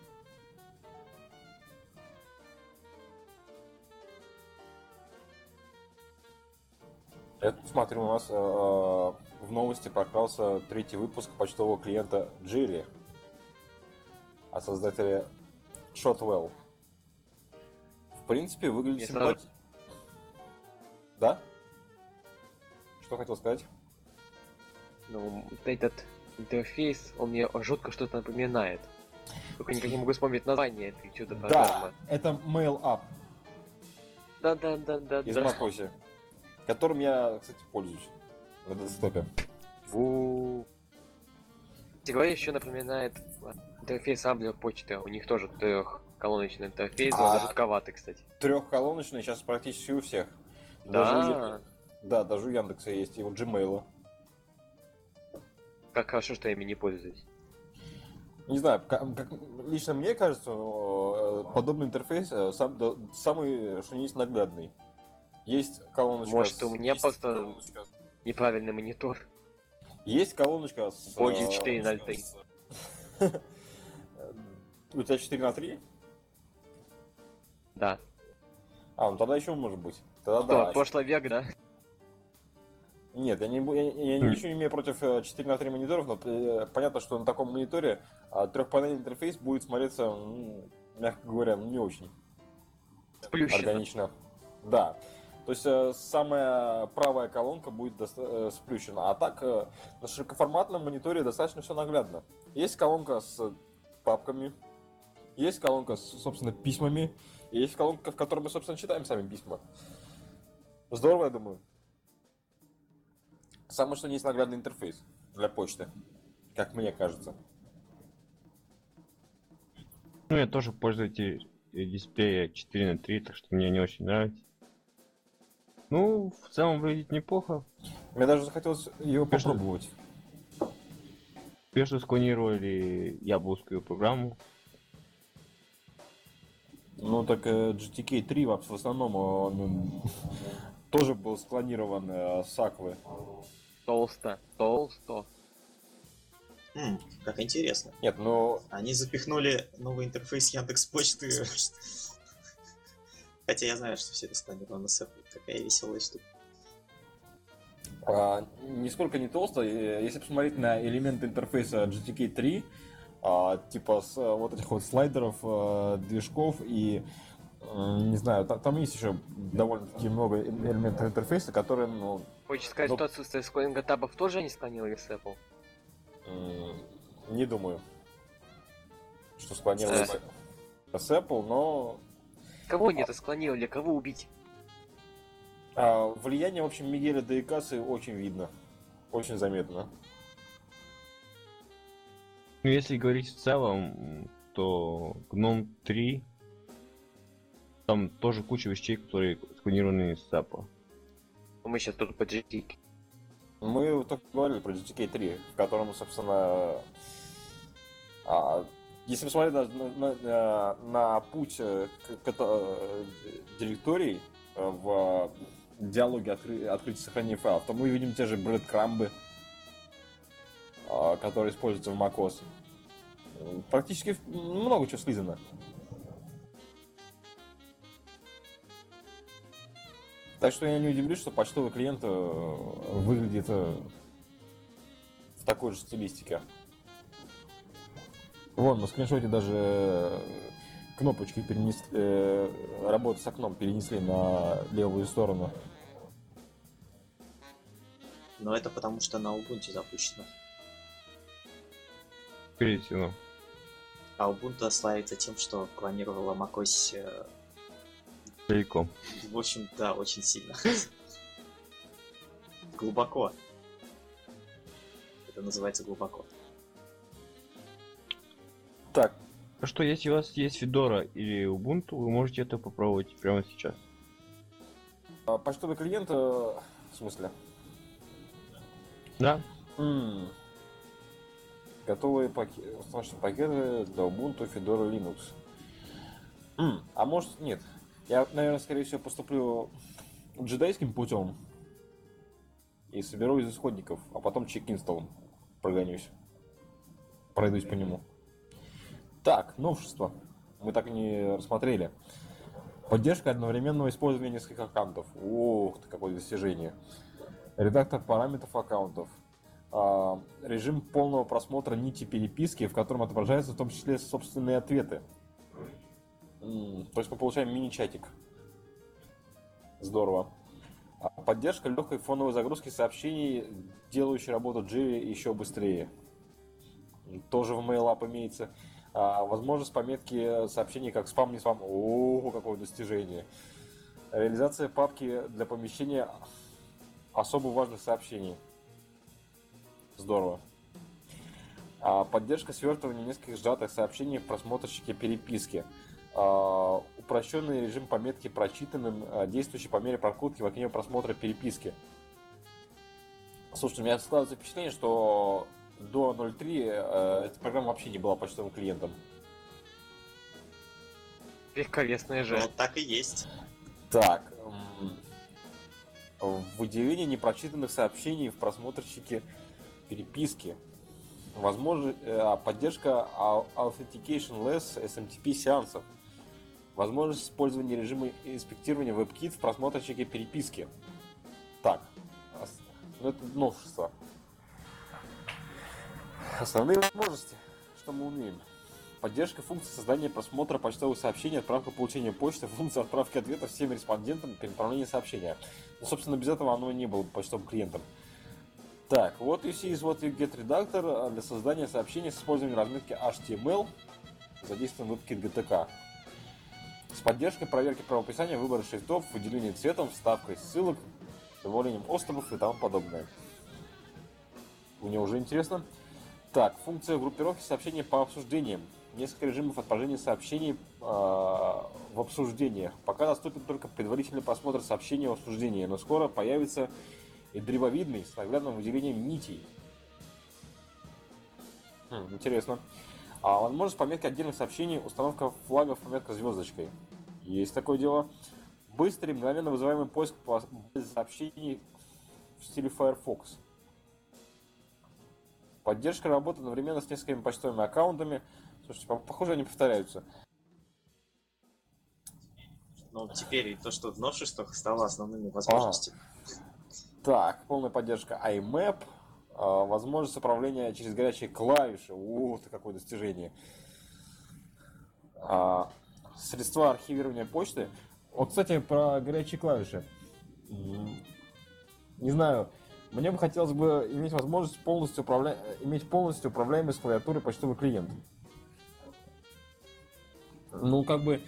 Я тут смотрю, у нас в новости прокрался третий выпуск почтового клиента Jiri от создателя Shotwell. В принципе, выглядит Я симпатично. Да? Что хотел сказать? Ну, вот этот интерфейс, он мне жутко что-то напоминает. Только никак не могу вспомнить название этой чудо-программы. это Mail Up Да-да-да-да. из macOS, которым я, кстати, пользуюсь на десктопе. Говоря, еще напоминает интерфейс Ambler почты. У них тоже трехколоночный интерфейс, А. он жутковатый, кстати. Трехколоночный сейчас практически у всех. Да, Даже у Яндекса есть, и у Gmail. как хорошо, что я ими не пользуюсь. Не знаю, лично мне кажется, подобный интерфейс самый, что ни есть, наглядный. Есть колоночка... Может, у меня просто неправильный монитор. Есть колоночка с... Позже 4.03. У тебя 4 на 3? Да. Ну тогда еще может быть. Тогда Что, да. прошлый век, да? Нет, я ничего не имею против 4 на 3 мониторов, но понятно, что на таком мониторе трехпанельный интерфейс будет смотреться мягко говоря, не очень Сплющено. органично. Да. То есть самая правая колонка будет сплющена. А так на широкоформатном мониторе достаточно все наглядно. Есть колонка с папками, есть колонка с, собственно, письмами, и есть колонка, в которой мы, собственно, читаем сами письма. Здорово, я думаю. Самое что есть наглядный интерфейс для почты, как мне кажется. Ну, я тоже пользователь дисплея 4:3, так что мне не очень нравится. Ну, в целом выглядит неплохо. Мне даже захотелось его Конечно. попробовать. Успешно склонировали ябловскую программу. Ну так GTK 3 в основном он тоже был склонирован с Аквы. Толсто. Как интересно. Нет, ну Они запихнули новый интерфейс Яндекс.Почты. Хотя я знаю, что все это склонировано с Apple. Какая веселая штука. нисколько не толсто. Если посмотреть на элементы интерфейса GTK 3, типа с вот этих вот слайдеров, движков и не знаю, там есть еще довольно-таки много элементов интерфейса, которые, ну, Хочешь сказать, Ну- что отсутствие склонинга табов тоже не склонировали с Apple? не думаю, что склонировались с Apple, но Кого не это склонировали, кого убить? влияние, в общем, Мигеля де Икасы очень видно, очень заметно. Ну, если говорить в целом, то GNOME 3 там тоже куча вещей, которые склонированы с Apple. Мы сейчас тут по GT. Мы только говорили про GTK 3, в котором, собственно, если посмотреть даже на путь к директории в диалоге открытия и сохранения файлов, то мы видим те же брэдкрамбы, которые используются в macOS. Практически много чего слизано. Так что я не удивлюсь, что почтовый клиент выглядит в такой же стилистике. Вон, на скриншоте даже кнопочки перенесли, работу с окном перенесли на левую сторону. Но это потому, что на Ubuntu запущено. Скорее всего. А Ubuntu славится тем, что клонировала macOS, Целиком. в общем-то, очень сильно. Глубоко. Это называется глубоко. Так, А что, если у вас есть Fedora или Ubuntu, вы можете это попробовать прямо сейчас. почтовый клиент, в смысле? Да? Готовые установочные пакеты для Ubuntu, Fedora, Linux. А может нет. Я, наверное, скорее всего поступлю джедайским путем и соберу из исходников, а потом чек-инсталлом прогонюсь. Пройдусь по нему. Так, новшество. Мы так и не рассмотрели. Поддержка одновременного использования нескольких аккаунтов. Ух ты, какое достижение. Редактор параметров аккаунтов. Режим полного просмотра нити переписки, в котором отображаются в том числе собственные ответы. То есть мы получаем мини-чатик. Здорово. Поддержка легкой фоновой загрузки сообщений, делающей работу Jira еще быстрее. Тоже в MailApp имеется. Возможность пометки сообщений как спам, не спам. Ого, какое достижение. Реализация папки для помещения особо важных сообщений. Здорово. Поддержка свертывания нескольких сжатых сообщений в просмотрщике переписки. Упрощенный режим пометки прочитанным, действующий по мере прокрутки в окне просмотра переписки. Слушайте, у меня складывается впечатление, что до 0.3 эта программа вообще не была почтовым клиентом. Легковесная же. Вот так и есть. Так. Выделение непрочитанных сообщений в просмотрщике переписки. Возможно, поддержка Authentication-less SMTP сеансов. Возможность использования режима инспектирования WebKit в просмотрщике переписки. Так. Ну, это новшество. Основные возможности, что мы умеем. Поддержка функции создания просмотра почтовых сообщений, отправка получения почты, функция отправки ответов всем респондентам, перенаправления сообщения. Ну, собственно, без этого оно и не было бы почтовым клиентом. Так, what you see is what you get редактор для создания сообщений с использованием разметки HTML, задействован WebKit GTK. С поддержкой проверки правописания, выбора шрифтов, выделения цветом, вставкой ссылок, добавлением островов и тому подобное. Мне уже интересно. Так, функция группировки сообщений по обсуждениям. Несколько режимов отправления сообщений в обсуждениях. Пока доступен только предварительный просмотр сообщений в обсуждении, но скоро появится и древовидный с наглядным выделением нитей. Интересно. Возможность пометки отдельных сообщений, установка флагов, пометка звездочкой. Есть такое дело. Быстрый, мгновенно вызываемый поиск по сообщений в стиле Firefox. Поддержка работы одновременно с несколькими почтовыми аккаунтами. Слушайте, похоже, они повторяются. Ну, теперь и то, что в новшествах стало основными возможностями. Так, полная поддержка IMAP. Возможность управления через горячие клавиши. Ух ты, какое достижение. Средства архивирования почты. Вот, кстати, про горячие клавиши. Не знаю, мне бы хотелось бы иметь возможность полностью управляемый с клавиатуры почтовый клиент. Ну, как бы...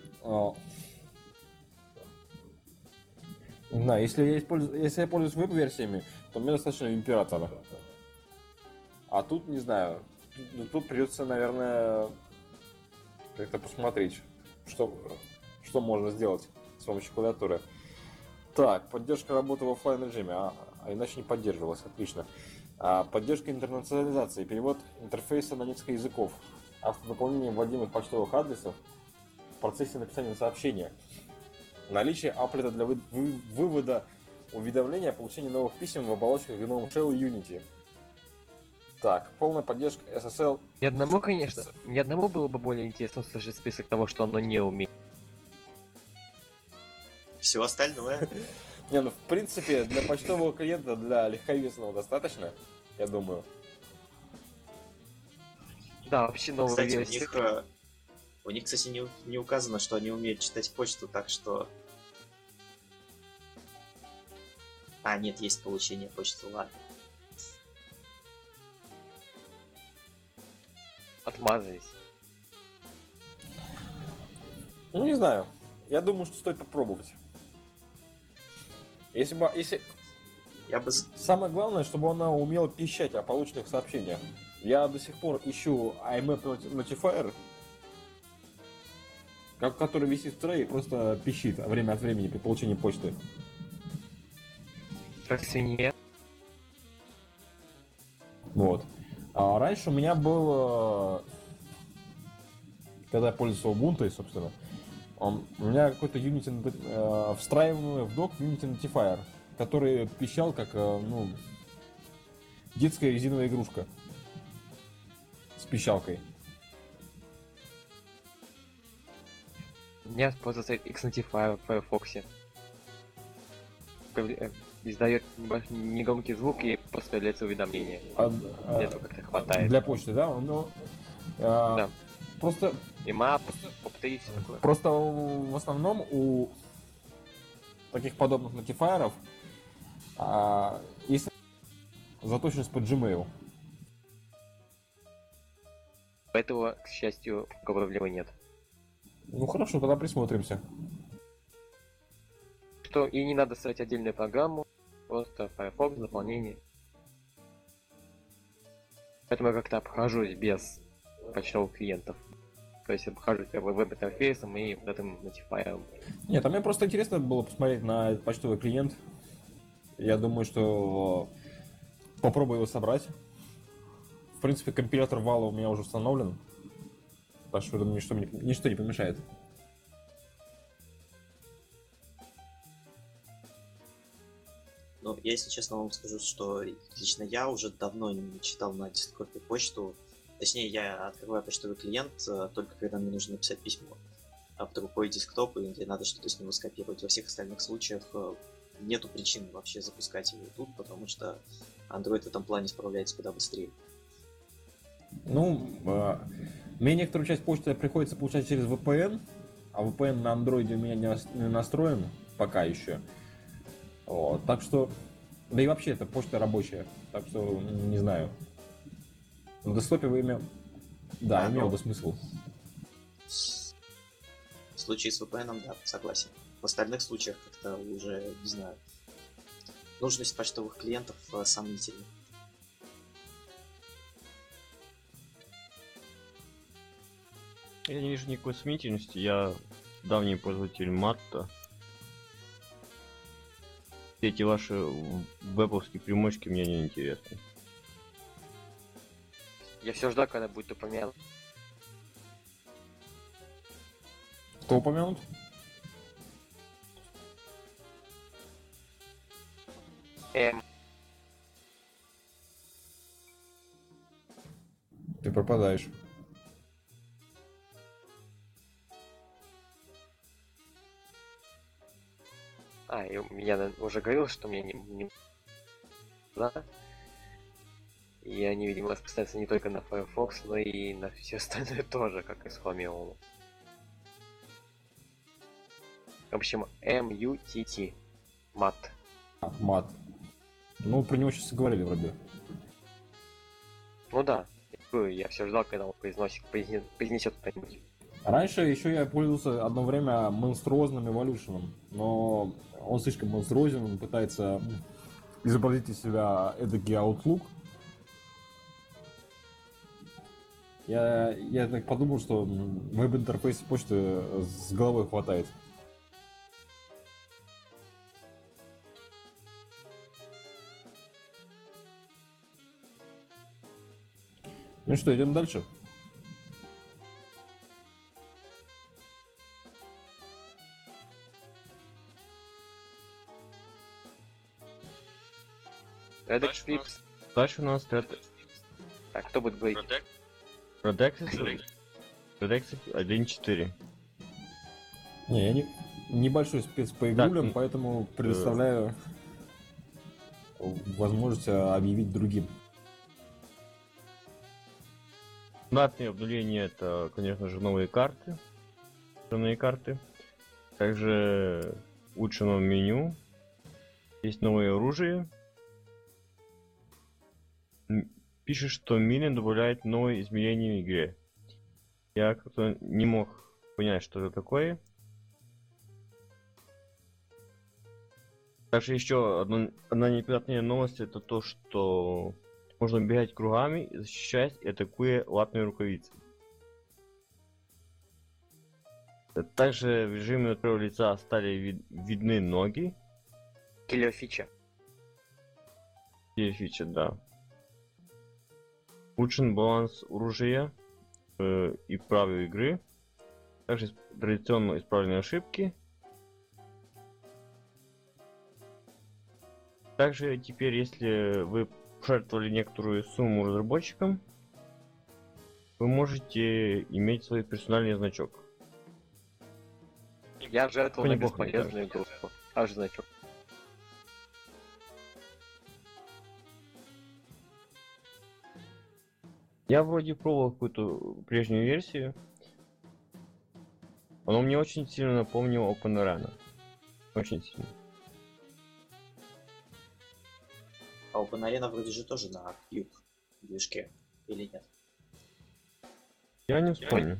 Не знаю, если я пользуюсь веб-версиями, то мне достаточно императора. А тут, не знаю, тут придется, наверное, как-то посмотреть, что можно сделать с помощью клавиатуры. Так, поддержка работы в офлайн режиме, а иначе не поддерживалась, отлично. Поддержка интернационализации, перевод интерфейса на несколько языков, автодополнение вводимых почтовых адресов в процессе написания сообщения. Наличие аплета для вывода уведомления о получении новых писем в оболочках GNOME Shell и Unity. Так, полная поддержка SSL. Ни одному, конечно, ни одному было бы более интересно слышать список того, что оно не умеет. Все остальное. Не, ну в принципе, для почтового клиента, для легковесного достаточно, я думаю. Да, вообще новая Кстати, версия. у них, кстати, не указано, что они умеют читать почту, так что... нет, есть получение почты, ладно. Отмазались. Ну, не знаю. Я думаю, что стоит попробовать. Если... Я бы... Самое главное, чтобы она умела пищать о полученных сообщениях. Я до сих пор ищу IMAP Notifier, который висит в трее и просто пищит время от времени при получении почты. Как свинья. Вот. А раньше у меня был, когда я пользовался Ubuntu, собственно, у меня какой-то Unity, встраиваемый в док Unity Notifier, который пищал как, детская резиновая игрушка с пищалкой. У меня используется Xnotify в Firefox. Издает негромкий звук и просто появляется уведомление. Этого как-то хватает. Для почты, да? Да. Просто... И map, опты и все такое. Просто в основном у таких подобных нотифайеров есть заточенность под Gmail. Этого, к счастью, проблемы нет. Ну хорошо, тогда присмотримся. Что и не надо ставить отдельную программу, просто Firefox, дополнение. Поэтому я как-то обхожусь без почтовых клиентов. То есть обхожусь веб-интерфейсом и вот этим нотифайером. Нет, а мне просто интересно было посмотреть на этот почтовый клиент. Я думаю, что попробую его собрать. В принципе, компилятор вала у меня уже установлен. Так что ничто не помешает. Ну, я, если честно, вам скажу, что лично я уже давно не читал на Дискорде почту. Точнее, я открываю почтовый клиент только когда мне нужно написать письмо в другой десктоп, и где надо что-то с него скопировать. Во всех остальных случаях нету причин вообще запускать его тут, потому что Android в этом плане справляется куда быстрее. Ну, Мне некоторую часть почты приходится получать через VPN, а VPN на андроиде у меня не настроен пока еще. Вот, так что... Да и вообще, это почта рабочая, так что не знаю. На десктопе вы имел... Да, имел бы смысл. В случае с VPN, да, согласен. В остальных случаях как-то уже, не знаю, нужность почтовых клиентов сомнительна. Я не вижу никакой сомнительности, я давний пользователь Матта. Все эти ваши вебовские примочки мне не интересны. Я все ждал, когда будет упомянут. Кто упомянут? Ты пропадаешь. Я уже говорил, что мне не да. И они, видимо, распространяются не только на Firefox, но и на все остальные тоже, как и с Chromium. В общем, MUTT. Мат. Мат. Ну, про него сейчас и говорили вроде. Ну да. Я все ждал, когда он произнесет кто-нибудь. Раньше еще я пользовался одно время монструозным Evolution, но он слишком монструозен, он пытается изобразить из себя эдакий Outlook. Я так подумал, что веб-интерфейс почты с головой хватает. Ну что, идем дальше? Redex Flips. Дальше у нас Так, кто будет говорить? Redexis 1.4. Не, я небольшой спец по игрулям, Так, поэтому предоставляю возможность объявить другим. Стандартные обновления это, конечно же, новые карты. Также улучшено меню. Есть новое оружие. Пишет, что Милен добавляет новые изменения в игре. Я как-то не мог понять, что это такое. Также еще одна неприятная новость, это то, что можно бегать кругами, защищаясь и атакуя латные рукавицы. Также в режиме от первого лица стали видны ноги. Киллер фича. Фича, да. Улучшен баланс оружия и правил игры. Также традиционно исправлены ошибки. Также теперь, если вы пожертвовали некоторую сумму разработчикам, вы можете иметь свой персональный значок. Я жертвовал на Неплохо, мне бесполезную игру. Аж значок. Я вроде пробовал какую-то прежнюю версию. Оно мне очень сильно напомнило Open Arena. Очень сильно. А Open Arena вроде же тоже на Cube движке, или нет? Я не вспомню.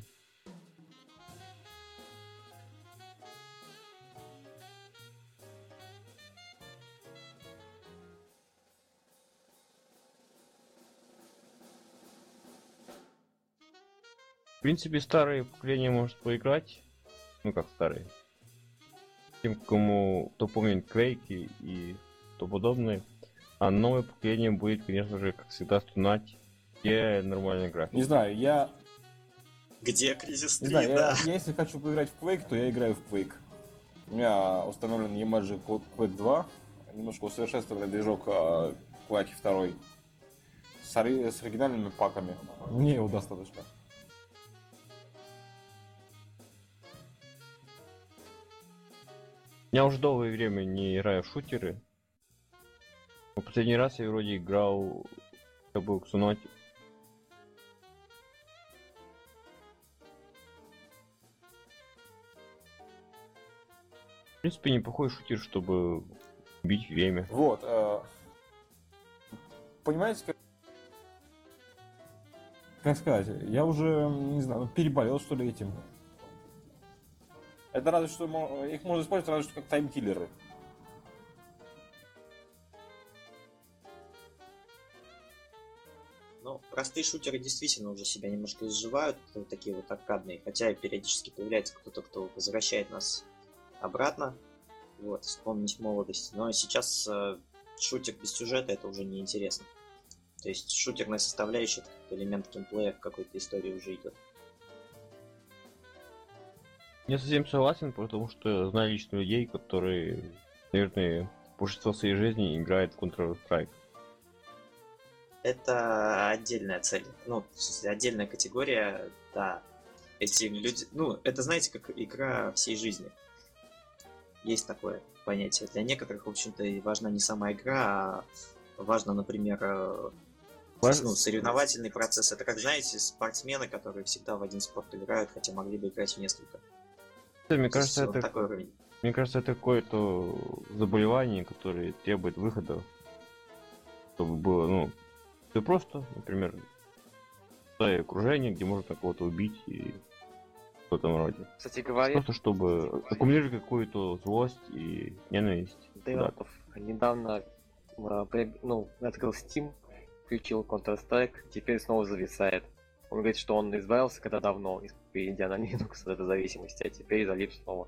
В принципе, старые поколения может поиграть. Ну как старые. Тем, кто помнит Quake и то подобное. А новое поколение будет, конечно же, как всегда, стунать. Где нормальная графика. Не знаю, Где Кризис Не 3, знаю, да? я если хочу поиграть в Quake, то я играю в Quake. У меня установлен Yamaha Quake 2, немножко усовершенствованный движок Quake 2 с оригинальными паками. Мне его достаточно. Я уже долгое время не играю в шутеры. Но последний раз я вроде играл, это был Xenotic. принципе, неплохой шутер, чтобы убить время. Вот. Понимаете, как сказать, я уже, не знаю, переболел, что ли, этим. Это разве что, их можно использовать разве что как таймкиллеры. Ну, простые шутеры действительно уже себя немножко изживают, такие вот аркадные, хотя и периодически появляется кто-то, кто возвращает нас обратно, вот, вспомнить молодость. Но сейчас шутер без сюжета это уже не интересно. То есть шутерная составляющая, элемент геймплея в какой-то истории уже идет. Я совсем согласен, потому что знаю лично людей, которые, наверное, большинство своей жизни играют в Counter-Strike. Это отдельная цель. Ну, в смысле, отдельная категория, да. Эти люди... Ну, это, знаете, как игра всей жизни. Есть такое понятие. Для некоторых, в общем-то, и важна не сама игра, а важно, например, ну, соревновательный процесс. Это как, знаете, спортсмены, которые всегда в один спорт играют, хотя могли бы играть в несколько. Мне кажется, Вот такой уровень. Мне кажется, это какое-то заболевание, которое требует выхода, чтобы было, ну, ты просто, например, свое окружение, где можно кого-то убить и в этом роде. Кстати говоря, Просто чтобы аккумулировать какую-то злость и ненависть. Дейлатов недавно открыл Steam, включил Counter-Strike, теперь снова зависает. Он говорит, что он избавился когда давно, перейдя на Linux от этой зависимости, а теперь залип снова.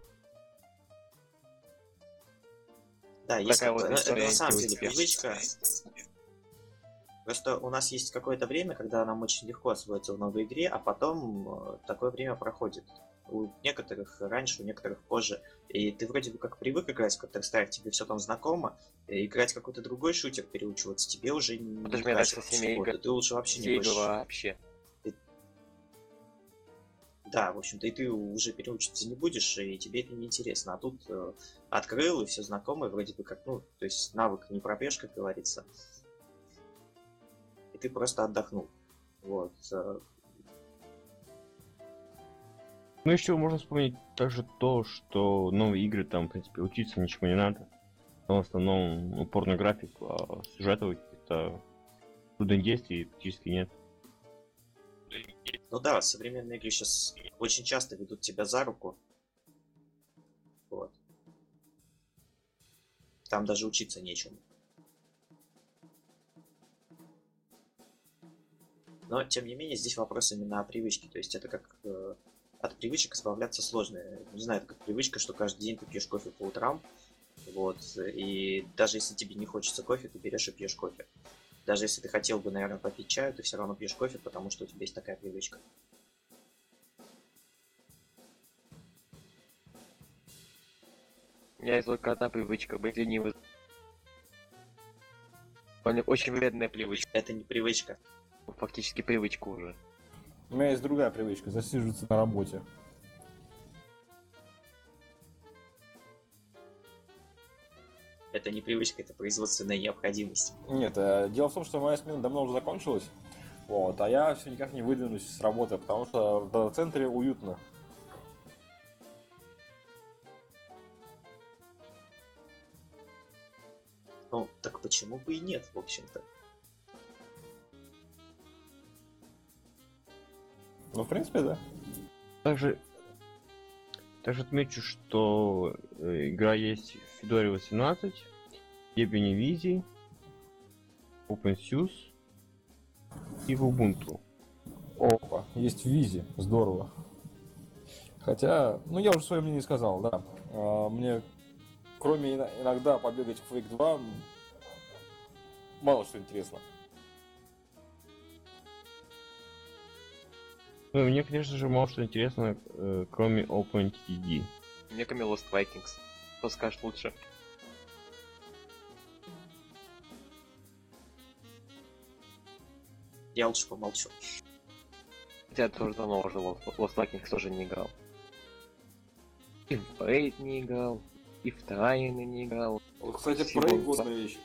Да, есть Такая вот это история на самом деле успеха. привычка. Просто у нас есть какое-то время, когда нам очень легко освоиться в новой игре, а потом такое время проходит. У некоторых раньше, у некоторых позже. И ты вроде бы как привык играть в Counter-Strike, тебе все там знакомо, и играть в какой-то другой шутер, переучиваться, тебе уже не Это же мне так со нравится всеми года. Ты лучше вообще не Все будешь. игры вообще. Да, в общем-то, и ты уже переучиться не будешь, и тебе это не интересно. А тут открыл, и все знакомое, вроде бы как, ну, то есть навык не пропьешь, как говорится. И ты просто отдохнул. Вот. Ну, еще можно вспомнить также то, что новые игры там, в принципе, учиться ничего не надо. Там в основном упор на графику, а сюжетовых каких-то трудных действий практически нет. Ну да, современные игры сейчас очень часто ведут тебя за руку. Вот. Там даже учиться нечему. Но, тем не менее, здесь вопрос именно о привычке. То есть это как от привычек избавляться сложно. Не знаю, это как привычка, что каждый день ты пьешь кофе по утрам. Вот. И даже если тебе не хочется кофе, ты берешь и пьешь кофе. Даже если ты хотел бы, наверное, попить чаю, ты все равно пьешь кофе, потому что у тебя есть такая привычка. У меня есть только одна привычка, быть ленивым. Очень вредная привычка, Это не привычка. фактически привычка уже. У меня есть другая привычка, засиживаться на работе. Это не привычка, это производственная необходимость. Нет, дело в том, что моя смена давно уже закончилась. Вот, а я все никак не выдвинусь с работы, потому что в дата-центре уютно. Ну, так почему бы и нет, в общем-то. Ну, в принципе, да. Также отмечу, что игра есть в Fedora 18, Debian Visi, OpenSUSE и в Ubuntu. Опа, есть в Визе, здорово. Хотя, ну я уже свое мнение сказал, да. Мне, кроме иногда побегать в Quake 2, мало что интересно. Ну, и мне, конечно же, мало что интересно, кроме OpenTD. Мне Камило Lost Vikings. Кто скажет лучше? Я лучше помолчу. Хотя я тоже давно уже Lost Vikings тоже не играл. И в Braid не играл, и в Трайны не играл. Вот, кстати, Всего про два. годная вещь.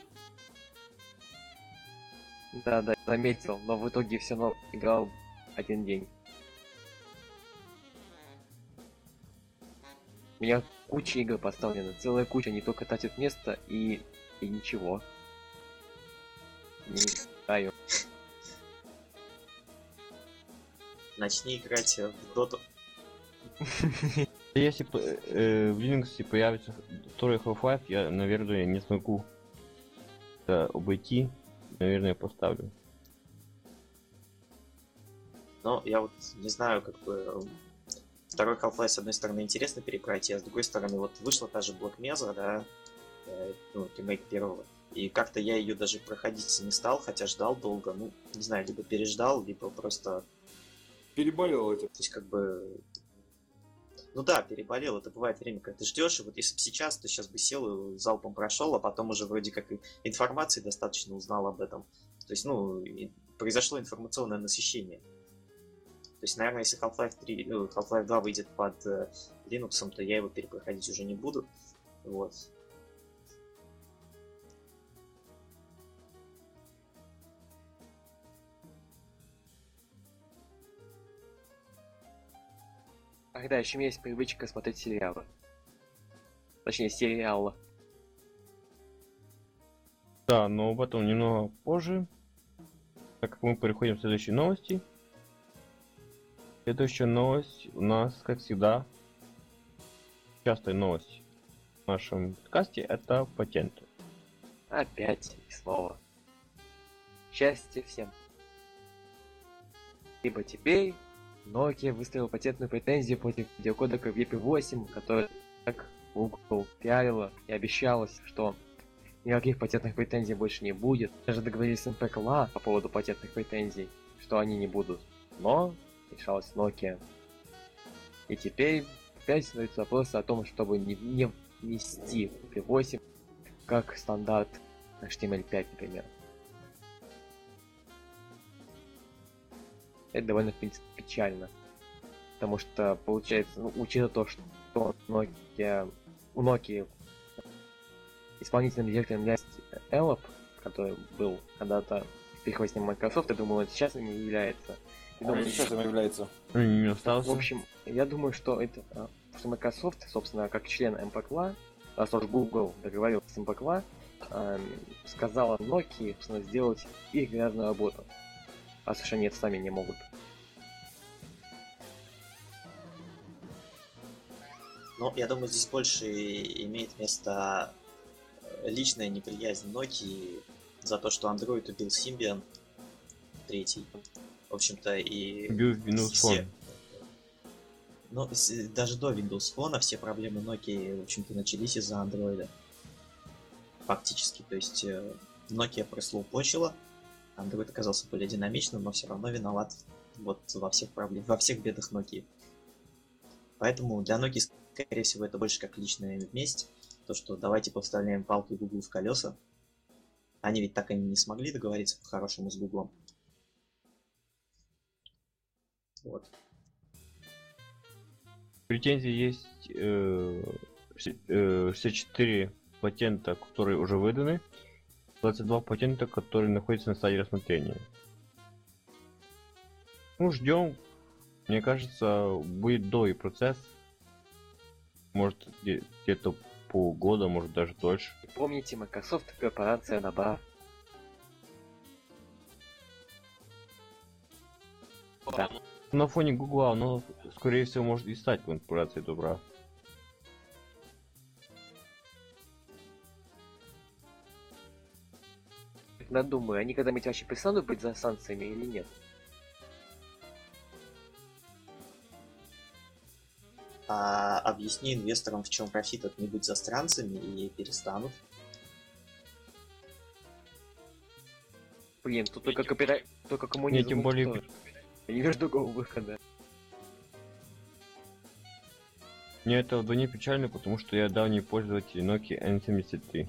Да, заметил, но в итоге все равно играл один день. У меня куча игр поставлена, целая куча, они только тратят место и ничего. Не знаю. Начни играть в доту. Если в Linux появится второй Half-Life, я, наверное, не смогу это обойти. Наверное, поставлю. Но я вот не знаю, как бы... Второй Half-Life, с одной стороны, интересно перепройти, а с другой стороны, вот вышла та же Black Mesa, да, ну, ремейк первого. И как-то я ее даже проходить не стал, хотя ждал долго. Ну, не знаю, либо переждал, либо просто... Переболел этим. То есть, как бы... Ну да, переболел, это бывает время, когда ты ждешь, и вот если бы сейчас, то сейчас бы сел и залпом прошел, а потом уже вроде как и информации достаточно узнал об этом. То есть, ну, произошло информационное насыщение. То есть, наверное, если Half-Life 3, ну, Half-Life 2 выйдет под Linux, то я его перепроходить уже не буду. Вот. Ах да, еще у меня есть привычка смотреть сериалы. Точнее, сериалы. Да, но об этом немного позже, так как мы переходим к следующей новости. Следующая новость у нас, как всегда, частая новость в нашем подкасте — это патенты. Опять и снова. Счастье всем. Ибо теперь Nokia выставила патентную претензию против видеокодека VP8, который так Google пиарила и обещалась, что никаких патентных претензий больше не будет. Даже договорились с MPKLA по поводу патентных претензий, что они не будут. Но решалась Nokia. И теперь опять становится вопрос о том, чтобы не внести VP8 как стандарт HTML5, например. Это довольно, в принципе, печально. Потому что, получается, ну, учитывая то, что у Nokia исполнительным директором является Эллоп, который был когда-то перехвостнем Microsoft, я думаю, он сейчас им является. Я думаю, Сейчас им является. Не остался. в общем, я думаю, что это что Microsoft, собственно, как член MPKLA, раз уж Google договорился с MPKLA, сказала Nokia, собственно, сделать их грязную работу. Раз уж они это сами не могут. Но я думаю, здесь больше имеет место личная неприязнь Nokia за то, что Android убил Symbian 3. В общем-то, и... Убил Windows Phone. Ну, даже до Windows Phone все проблемы Nokia, в общем-то, начались из-за Android. Фактически. То есть Nokia прослоупочила, Android оказался более динамичным, но все равно виноват вот во всех проблемах, во всех бедах Nokia. Поэтому для Nokia, скорее всего, это больше как личная месть. То, что давайте поставляем палки Google в колеса. Они ведь так и не смогли договориться по-хорошему с Google. Вот. Претензии есть 64 патента, которые уже выданы, 22 патента, которые находятся на стадии рассмотрения. Ну, ждем. Мне кажется, будет долгий процесс. Может, где-то полгода, может даже дольше. И помните, Microsoft — корпорация добра. Да. На фоне Гугла, но, скорее всего, может и стать корпорацией добра. Я думаю, они когда-нибудь вообще перестанут быть за санкциями или нет? А объясни инвесторам, в чем профит от не быть засранцами, и перестанут. Блин, тут только копирайт, только коммунизм. Не, тем более- тоже. Я не вижу другого выхода. Мне это вдвойне печально, потому что я давний пользователь Nokia N73.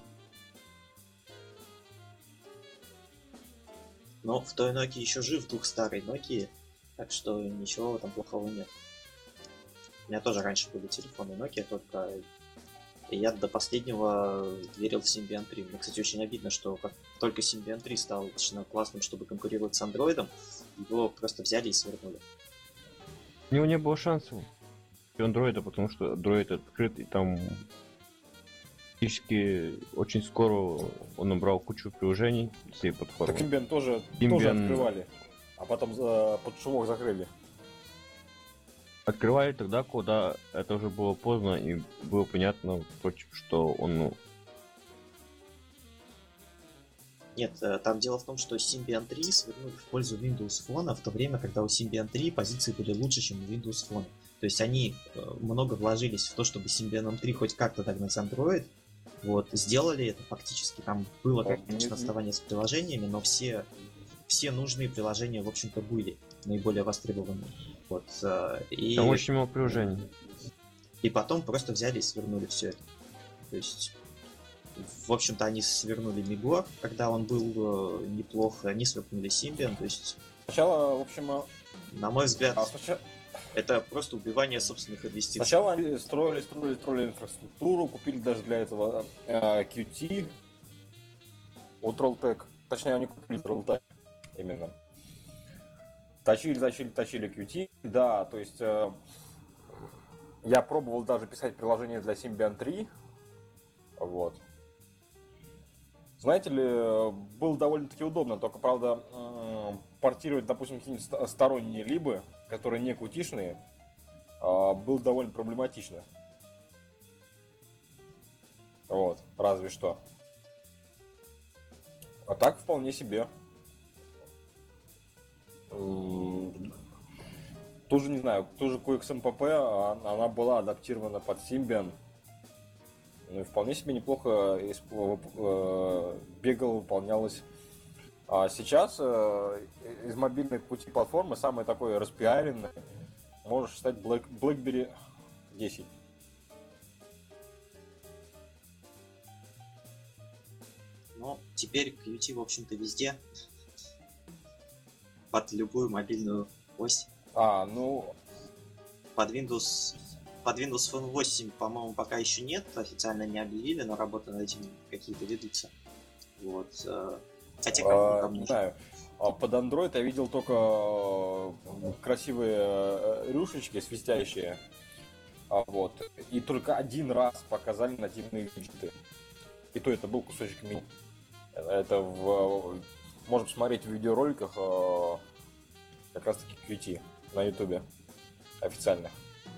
Но в той Nokia еще жив дух старой Nokia, так что ничего в этом плохого нет. У меня тоже раньше были телефоны Nokia, только я до последнего верил в Symbian 3. Мне, кстати, очень обидно, что как только Symbian 3 стал достаточно классным, чтобы конкурировать с Android, его просто взяли и свернули. У него не было шансов. Android, потому что Android открыт, и там практически очень скоро он набрал кучу приложений всей платформы. Так Symbian тоже Symbian открывали, а потом под шумок закрыли. Открывали тогда, когда это уже было поздно, и было понятно, впрочем, что он, ну, Нет, там дело в том, что Symbian 3 свернули в пользу Windows Phone, в то время, когда у Symbian 3 позиции были лучше, чем у Windows Phone. То есть они много вложились в то, чтобы Symbian 3 хоть как-то догнать Android. Вот, сделали это фактически. Там было, конечно, отставание с приложениями, но все нужные приложения, в общем-то, были наиболее востребованные. Вот, и... там очень много приложений. И потом просто взяли и свернули все это. То есть, в общем-то, они свернули Мигор, когда он был неплохо, они свернули Symbian, то есть... Сначала, в общем... На мой взгляд, это просто убивание собственных инвестиций. Сначала они строили инфраструктуру, купили даже для этого Qt у Trolltech. Точнее, они купили Trolltech именно. Точили Qt. Да, то есть я пробовал даже писать приложение для Symbian 3. Вот. Знаете ли, было довольно-таки удобно, только, правда, портировать, допустим, какие-нибудь сторонние либы, которые не qt-шные, было довольно проблематично. Вот, разве что. А так вполне себе. Тоже, не знаю, тоже QXMPP, она была адаптирована под Symbian. Ну и вполне себе неплохо бегала, выполнялась. А сейчас из мобильной Qt платформы самый такой распиаренный можешь считать BlackBerry 10. Но теперь Qt, в общем-то, везде. Под любую мобильную ось. Ну... Под Windows Phone 8, по-моему, пока еще нет, официально не объявили, но работы над этим какие-то ведутся. Вот. Хотя как там не знаю. Под Android я видел только красивые рюшечки свистящие. Вот. И только один раз показали нативные виджеты. И то это был кусочек меню. Это можно посмотреть в видеороликах как раз таки Qt на YouTube официальных.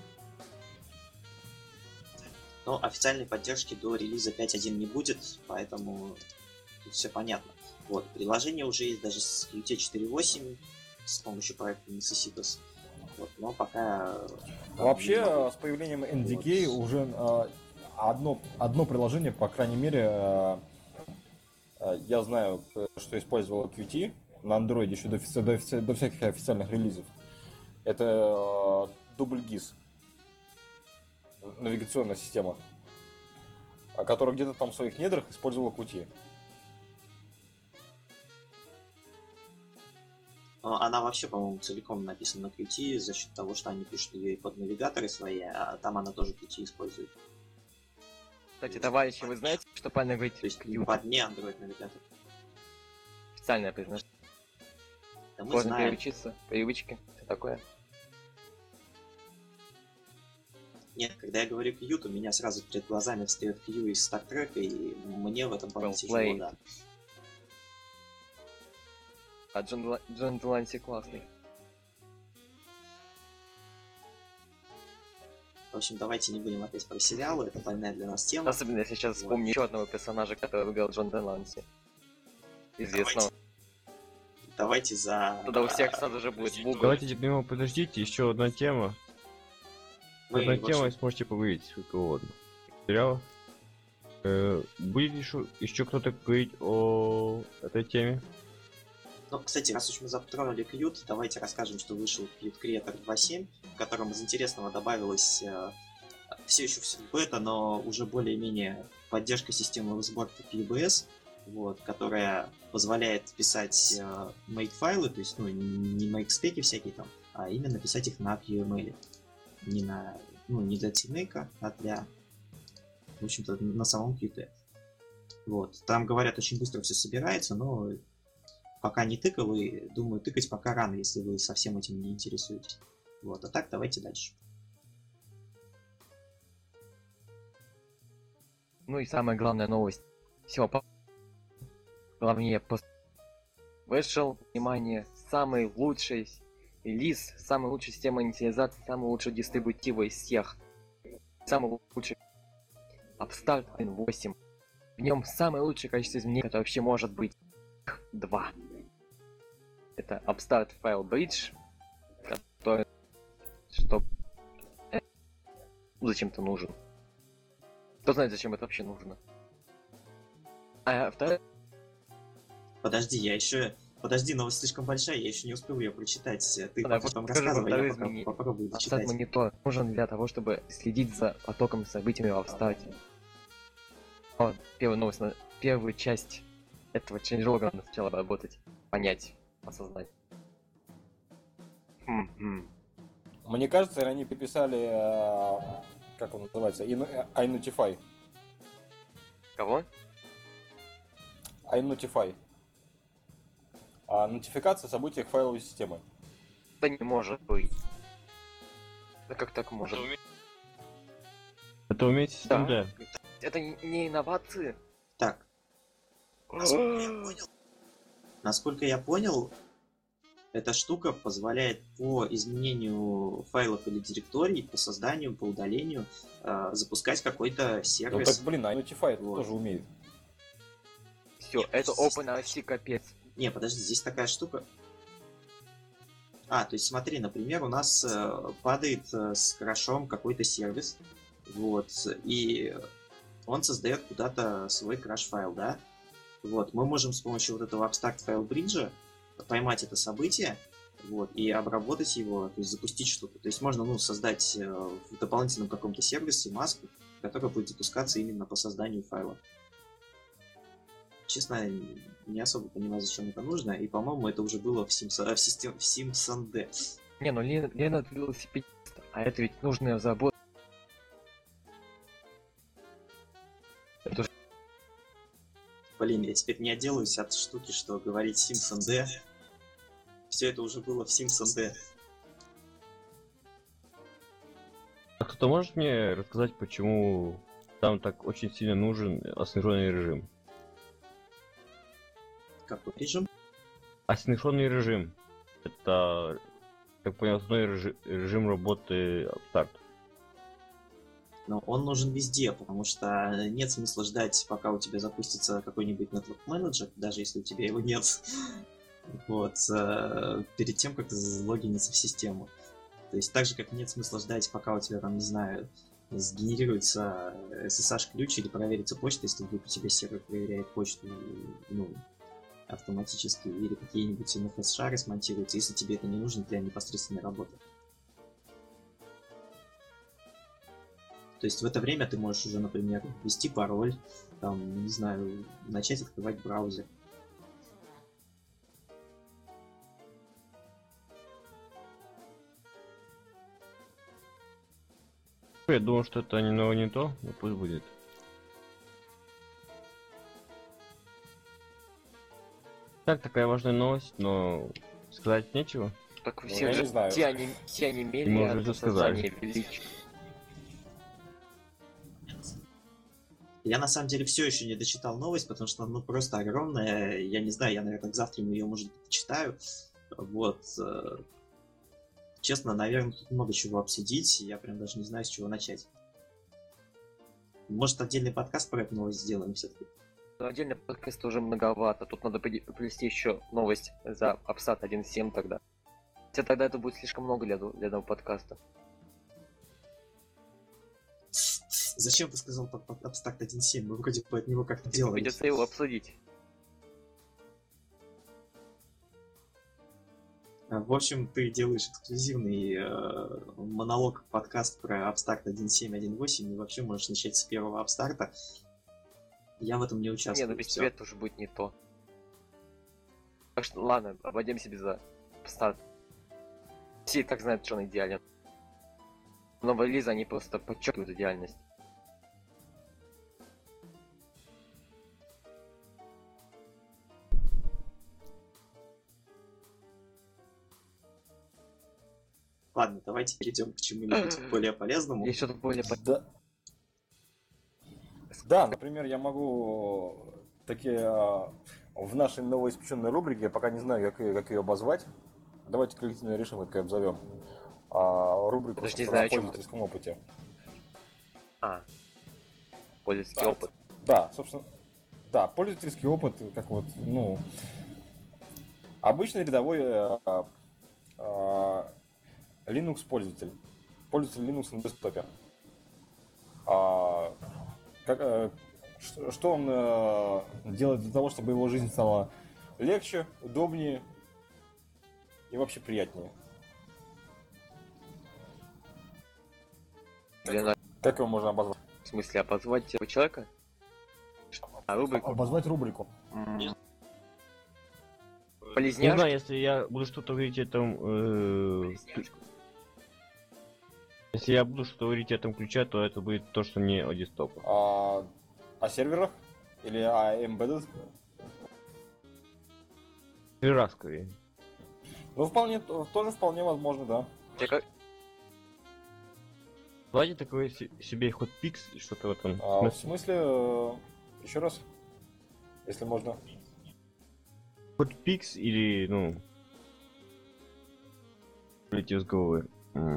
Но официальной поддержки до релиза 5.1 не будет, поэтому тут все понятно. Вот, приложение уже есть даже с Qt 4.8 с помощью проекта Necessitas. Вот, но пока... Вообще, с появлением NDK вот. Уже одно приложение, по крайней мере, я знаю, что использовало Qt на Android еще до всяких официальных релизов. Это DoubleGIS. Навигационная система, которая где-то там в своих недрах использовала Qt. Она вообще, по-моему, целиком написана на Qt за счет того, что они пишут ее и под навигаторы свои, а там она тоже Qt использует. Кстати, товарищи, вы знаете, что правильно говорить? То есть под не Android навигатор. Официальное произношение. Да можно переучиться, привычки, все такое. Нет, когда я говорю Qt, у меня сразу перед глазами встает Q из Star Trek, и мне в этом плане тяжело, да. А Джон Деланси классный. В общем, давайте не будем опять про сериалы, это больная для нас тема. Особенно если сейчас вспомню еще одного персонажа, который выиграл Джон Деланси. Известного. Давайте за... Тогда у всех сразу же будет в угол. Давайте теперь подождите, еще одна тема. Одна тема, и сможете поговорить сколько угодно. Сериал. Будет еще кто-то говорить о этой теме? Ну, кстати, раз уж мы затронули Qt, давайте расскажем, что вышел Qt Creator 2.7, в котором из интересного добавилось все еще в бета, но уже более-менее поддержка системы сборки PBS, вот, которая позволяет писать make-файлы, то есть не make-спеки всякие там, а именно писать их на QML. Не для TeamMake, а для, в общем-то, на самом Qt. Вот. Там, говорят, очень быстро все собирается, но пока не тыкал, и думаю, тыкать пока рано, если вы совсем этим не интересуетесь. Вот. А так, давайте дальше. Ну и самая главная новость. Все, главнее вышел, внимание, самый лучший релиз, самая лучшая система инициализации, самый лучший дистрибутива из всех. Самый лучший Upstart 1.8. В нем самое лучшее количество изменений, которое вообще может быть. 2. Это Upstart File Bridge, который зачем-то нужен. Кто знает, зачем это вообще нужно. А второе... Подожди, Подожди, новость слишком большая, я еще не успел ее прочитать. Ты Да, потом покажи рассказывай, я изменения. попробую Upstart дочитать. монитор нужен для того, чтобы следить за потоком событиями в Upstart. Вот, первая новость, первую часть этого чейнджлога надо сначала работать, понять, осознать. Мне кажется, они приписали, как он называется, iNotify. Кого? iNotify. Нотификация о событиях файловой системы. Да не может быть. Да как так может? Это уметь систем Да. D. Это не инновации. Так, насколько я понял, эта штука позволяет по изменению файлов или директорий, по созданию, по удалению, запускать какой-то Ну сервис. так, блин, iNotify Вот. тоже умеет. Все, Нет, это здесь OpenRC капец. Не, подожди, здесь такая штука. То есть смотри, например, у нас падает с крашом какой-то сервис, вот, и он создает куда-то свой краш-файл, да? Вот, мы можем с помощью вот этого Abstract File Bridge поймать это событие, вот, и обработать его, то есть запустить что-то. То есть можно, создать в дополнительном каком-то сервисе маску, которая будет запускаться именно по созданию файла. Честно, не особо понимаю, зачем это нужно, и, по-моему, это уже было в SimSonD. Не, ну Лена велосипедист, а это ведь нужная забота. Блин, я теперь не отделаюсь от штуки, что говорить SimSonD. Все это уже было в SimSonD. А кто-то может мне рассказать, почему там так очень сильно нужен асинхронный режим? Какой режим? Асинхронный режим. Это, как понял, основной режим работы Upstart. Но он нужен везде, потому что нет смысла ждать, пока у тебя запустится какой-нибудь Network Manager, даже если у тебя его нет, вот, перед тем, как залогиниться в систему. То есть так же, как нет смысла ждать, пока у тебя там, не знаю, сгенерируется SSH-ключ или проверится почта, если вдруг у тебя сервер проверяет почту, автоматически, или какие-нибудь NFS-шары смонтируются, если тебе это не нужно для непосредственной работы. То есть в это время ты можешь уже, например, ввести пароль, там, не знаю, начать открывать браузер. Я думаю, что это не то, но пусть будет. Так, такая важная новость, но сказать нечего. Так Ну, все я же, не знаю. все они Мы мели уже от всё создания величия. Я на самом деле все еще не дочитал новость, потому что она просто огромная. Я не знаю, я, наверное, к завтра ее, может быть, читаю. Вот. Честно, наверное, тут много чего обсудить. Я прям даже не знаю, с чего начать. Может, отдельный подкаст про эту новость сделаем все-таки? Но отдельно подкаст уже многовато. Тут надо привести еще новость за Upstart 1.7 тогда. Хотя тогда это будет слишком много для одного подкаста. Зачем ты сказал под Abstract 1.7? Мы вроде бы от него как-то делали. Придется его обсудить. В общем, ты делаешь эксклюзивный монолог, подкаст про Abstract 1.7, 1.8, и вообще можешь начать с первого Abstract. Я в этом не Не, участвую. ну без всё. тебя это уже будет не то. Так что ладно, обойдемся без Upstart. Все и так знают, что он идеален. Новые релизы, они просто подчеркивают идеальность. Ладно, давайте перейдем к чему-нибудь более полезному. Есть что-то более Да. Да, например, я могу такие в нашей новоиспеченной рубрике, пока не знаю, как ее обозвать, давайте коллективно решим, как ее обзовем, рубрику Даже не собственно, знаю, о о чем мы. пользовательском опыте. Пользовательский Да, опыт. да, собственно, да, пользовательский опыт, как вот, ну, обычный рядовой Linux-пользователь. Пользователь Linux на десктопе. А, что он делает для того, чтобы его жизнь стала легче, удобнее и вообще приятнее? Как его можно обозвать? В смысле, обозвать этого человека? Рубрику? Обозвать рубрику. Не Полезняшки? знаю, если я буду что-то говорить о этом... Полезняшку. Если я буду что-то говорить о этом ключе, то это будет то, что не о десктопах. О серверах? Или о embedded? Раз скорее. Ну, вполне, тоже вполне возможно, да. Тебе как- Давайте такой себе хотпикс, что-то в этом В смысле. смысле, еще раз, если можно. Хотпикс или, ну... Вылетел с головы.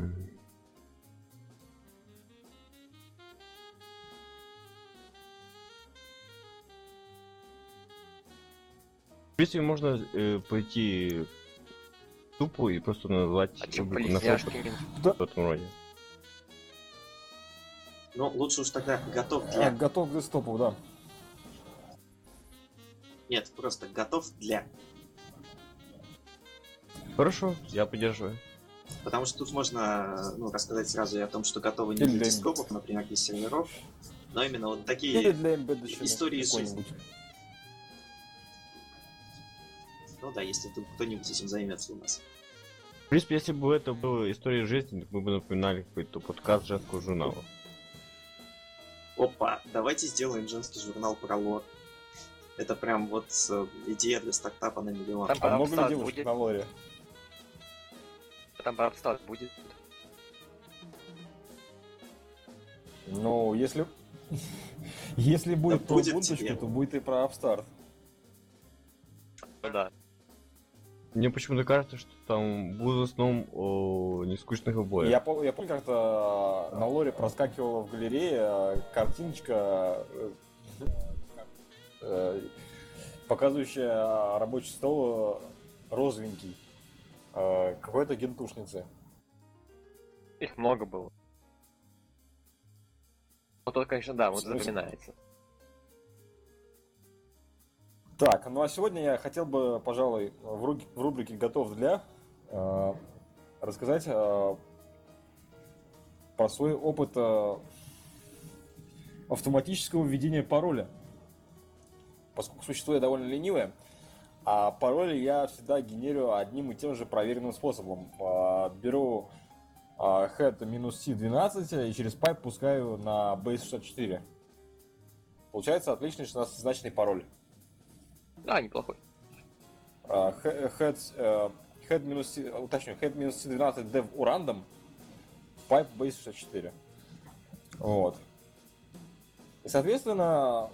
В принципе, можно пойти тупо и просто назвать А чем рубрику на полезняшки? в этом роде. Ну, лучше уж тогда готов для... Готов к десктопу, да. Нет, просто готов для. Хорошо, я поддерживаю. Потому что тут можно, ну, рассказать сразу и о том, что готовы не Или для для десктопов, например, для серверов, но именно вот Или такие... для embedded истории из какой-нибудь. Ну да, если тут кто-нибудь этим займется у нас. В принципе, если бы это была история жизни, то мы бы напоминали какой-то подкаст женского журнала. Опа, давайте сделаем женский журнал про лор. Это прям вот идея для стартапа на миллион. Там А много ли Апстарт девушек будет? на лоре? Там Апстарт будет. Ну, если... Если будет про будет будочку, тебе. то будет и про Upstart. Ну да. Мне почему-то кажется, что там будет в основном о нескучных обоях. Я помню, как-то на лоре проскакивала в галерее картиночка, показывающая рабочий стол розовенький какой-то гентушницы. Их много было. Вот это, конечно, да, вот В смысле? запоминается. Так, ну а сегодня я хотел бы, пожалуй, в рубрике «Готов для» рассказать про свой опыт автоматического введения пароля. Поскольку существо я довольно ленивое, а пароли я всегда генерирую одним и тем же проверенным способом. Беру head-c12 и через пайп пускаю на base64. Получается отличный 16-значный пароль. Да, неплохой. head-c12 dev urandom pipe base64. Вот. И, соответственно,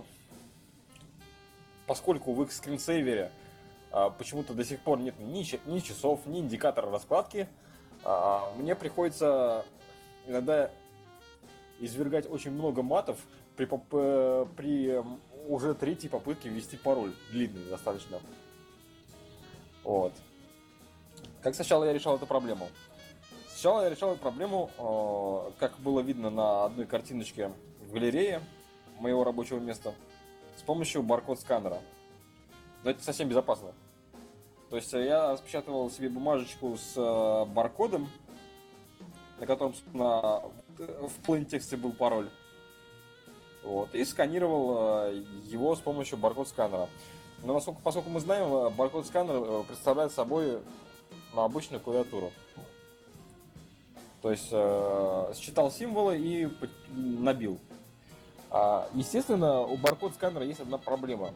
поскольку в их скринсейвере почему-то до сих пор нет ни часов, ни индикатора раскладки, мне приходится иногда извергать очень много матов при уже третьей попытке ввести пароль. Длинный достаточно. Вот. Как сначала я решал эту проблему? Сначала я решал эту проблему, как было видно на одной картиночке в галерее моего рабочего места, с помощью баркод-сканера. Но это совсем безопасно. То есть я распечатывал себе бумажечку с баркодом, на котором, собственно, в plain-тексте был пароль. Вот, и сканировал его с помощью баркод-сканера. Но поскольку мы знаем, баркод-сканер представляет собой обычную клавиатуру. То есть считал символы и набил. Естественно, у баркод-сканера есть одна проблема.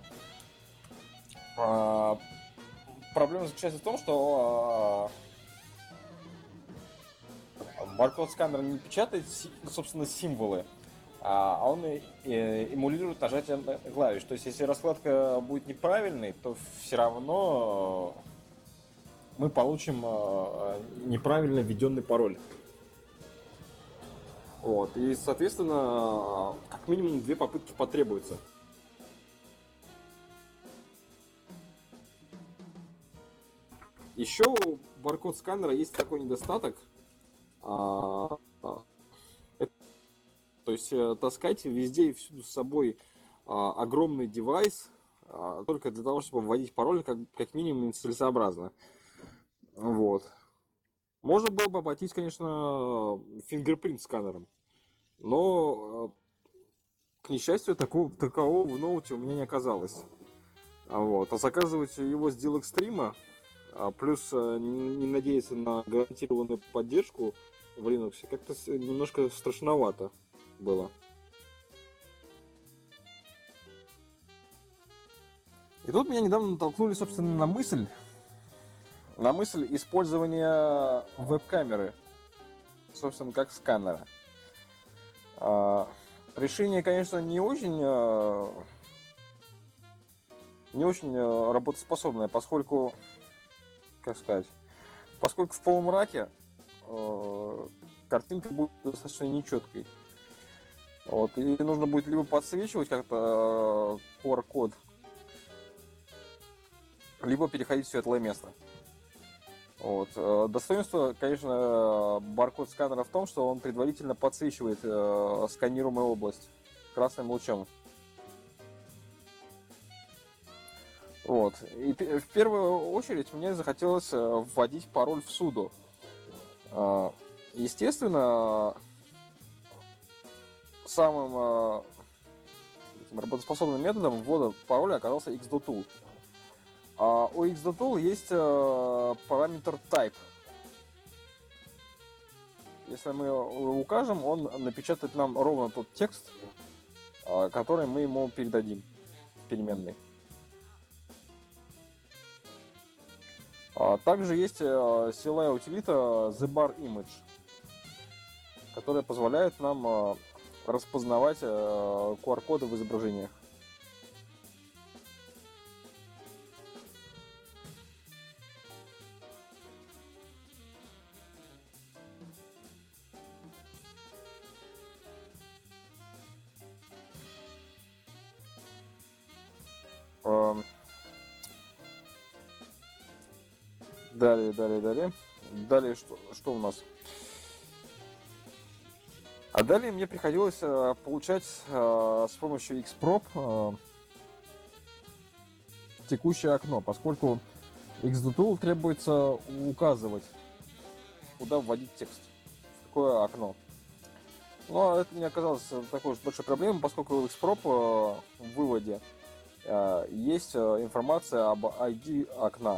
Проблема заключается в том, что баркод-сканер не печатает, собственно, символы, а он эмулирует нажатие клавиш. То есть, если раскладка будет неправильной, то все равно мы получим неправильно введенный пароль. Вот. И, соответственно, как минимум 2 попытки потребуется. Еще у баркод сканера есть такой недостаток. То есть таскать везде и всюду с собой огромный девайс только для того, чтобы вводить пароль, как минимум нецелесообразно. Вот. Можно было бы обойтись, конечно, фингерпринт сканером. Но, к несчастью, такового в ноуте у меня не оказалось. Вот. А заказывать его с Deal Extreme, плюс не надеяться на гарантированную поддержку в Linux, как-то немножко страшновато было. И тут меня недавно натолкнули, собственно, на мысль использования веб-камеры, собственно, как сканера. Решение, конечно, не очень работоспособное, поскольку в полумраке картинка будет достаточно нечеткой. Вот, и нужно будет либо подсвечивать как-то QR-код, либо переходить в светлое место. Вот. Достоинство, конечно, баркод сканера в том, что он предварительно подсвечивает сканируемую область красным лучом. Вот. И в первую очередь мне захотелось вводить пароль в sudo. Естественно, самым работоспособным методом ввода пароля оказался xdotool. У xdotool есть параметр type. Если мы его укажем, он напечатает нам ровно тот текст, который мы ему передадим в переменной. Также есть силовая утилита theBarImage, которая позволяет нам распознавать QR-коды в изображениях. Далее что у нас? А далее мне приходилось получать с помощью Xprop текущее окно, поскольку xdotool требуется указывать, куда вводить текст, в какое окно. Но это не оказалось такой уж большой проблемой, поскольку в Xprop в выводе есть информация об ID окна.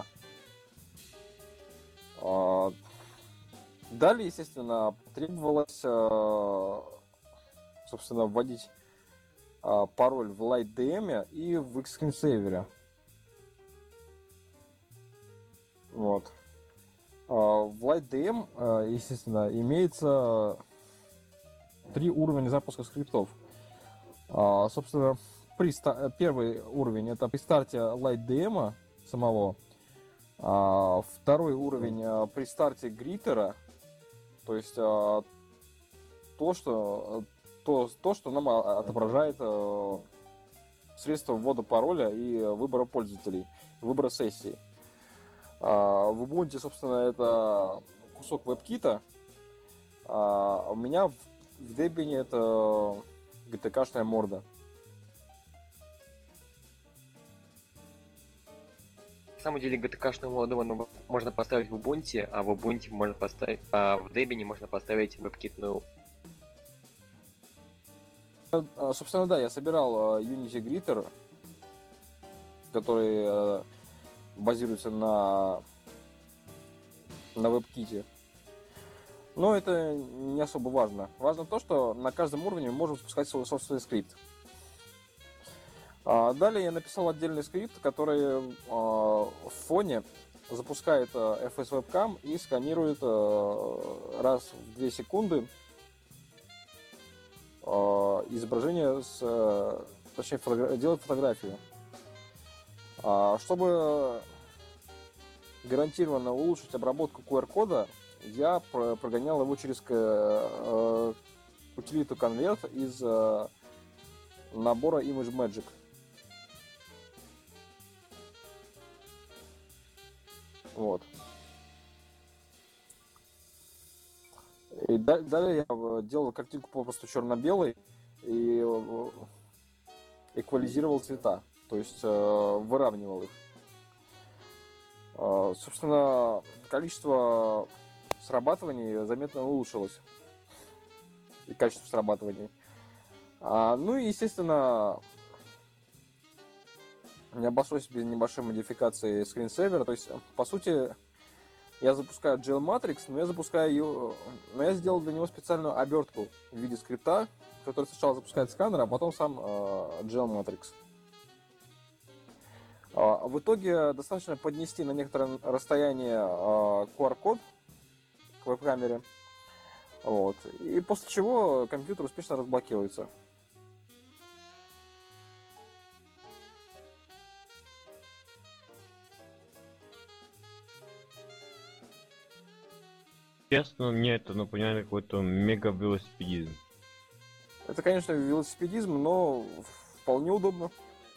Далее, естественно, требовалось, собственно, вводить пароль в LightDM и в Xscreensaver. Вот. В LightDM, естественно, имеется 3 уровня запуска скриптов. Собственно, первый уровень — это при старте LightDM самого. Второй уровень при старте гриттера, то есть то, что нам отображает средства ввода пароля и выбора пользователей, выбора сессии. В Ubuntu, собственно, это кусок WebKit, а у меня в Debian это GTK-шная морда. На самом деле GTK-шную моду можно поставить в Ubuntu, а в Ubuntu можно поставить, в Debian можно поставить WebKit. Собственно, да, я собирал Unity Gritter, который базируется на WebKit. Но это не особо важно. Важно то, что на каждом уровне мы можем запускать свой собственный скрипт. Далее я написал отдельный скрипт, который в фоне запускает FS Webcam и сканирует раз в 2 секунды изображение точнее, делать фотографию. Чтобы гарантированно улучшить обработку QR-кода, я прогонял его через утилиту Convert из набора ImageMagick. Вот. И далее я делал картинку попросту черно-белой и эквализировал цвета, то есть выравнивал их. Собственно, количество срабатываний заметно улучшилось. И качество срабатываний. Ну и, естественно, не обошлось без небольшой модификации скринсейвера. То есть, по сути, я запускаю GL Matrix, но я сделал для него специальную обертку в виде скрипта, который сначала запускает сканер, а потом сам GL Matrix. В итоге достаточно поднести на некоторое расстояние QR-код к веб-камере. Вот. И после чего компьютер успешно разблокируется. Честно, мне это напоминает какой-то мега-велосипедизм. Это, конечно, велосипедизм, но вполне удобно.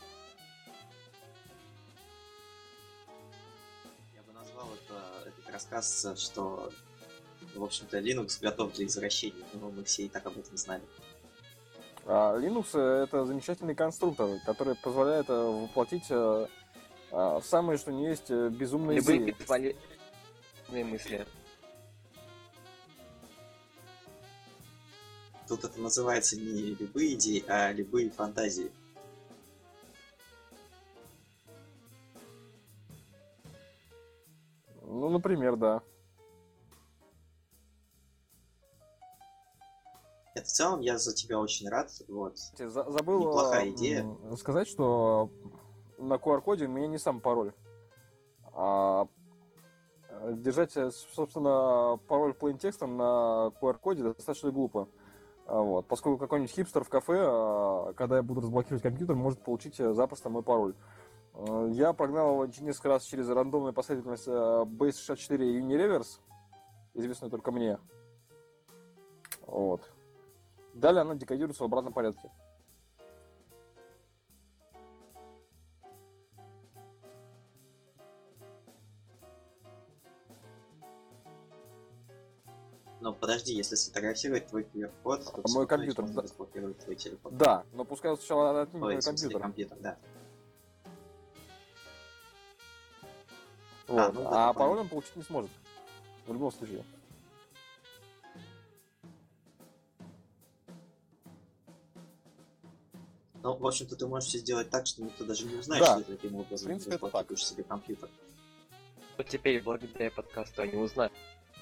Я бы назвал этот рассказ, что, в общем-то, Linux готов для извращений, но мы все и так об этом знали. Linux — это замечательный конструктор, который позволяет воплотить самые, что ни есть, безумные Любые идеи. бесполезные мысли. Тут это называется не любые идеи, а любые фантазии. Ну, например, да. Это в целом я за тебя очень рад. Вот. Забыл Неплохая идея. сказать, что на QR-коде у меня не сам пароль. Держать, собственно, пароль plain-текстом на QR-коде достаточно глупо. Вот. Поскольку какой-нибудь хипстер в кафе, когда я буду разблокировать компьютер, может получить запросто мой пароль. Я прогнал его несколько раз через рандомную последовательность Base64 и Unireverse, известную только мне. Вот. Далее она декодируется в обратном порядке. Но подожди, если сфотографировать твой QR-код, то Мой компьютер, можно да. разблокировать твой телефон. Да, но пускай сначала отнимет Ой, мой в смысле, компьютер. да. Вот. ну да, Пароль он получить не сможет. В любом случае. Ну, в общем-то, ты можешь все сделать так, что никто даже не узнает, Да. что ты таким образом В принципе, это разблокируешь себе компьютер. Вот теперь, благодаря подкасту, они узнают.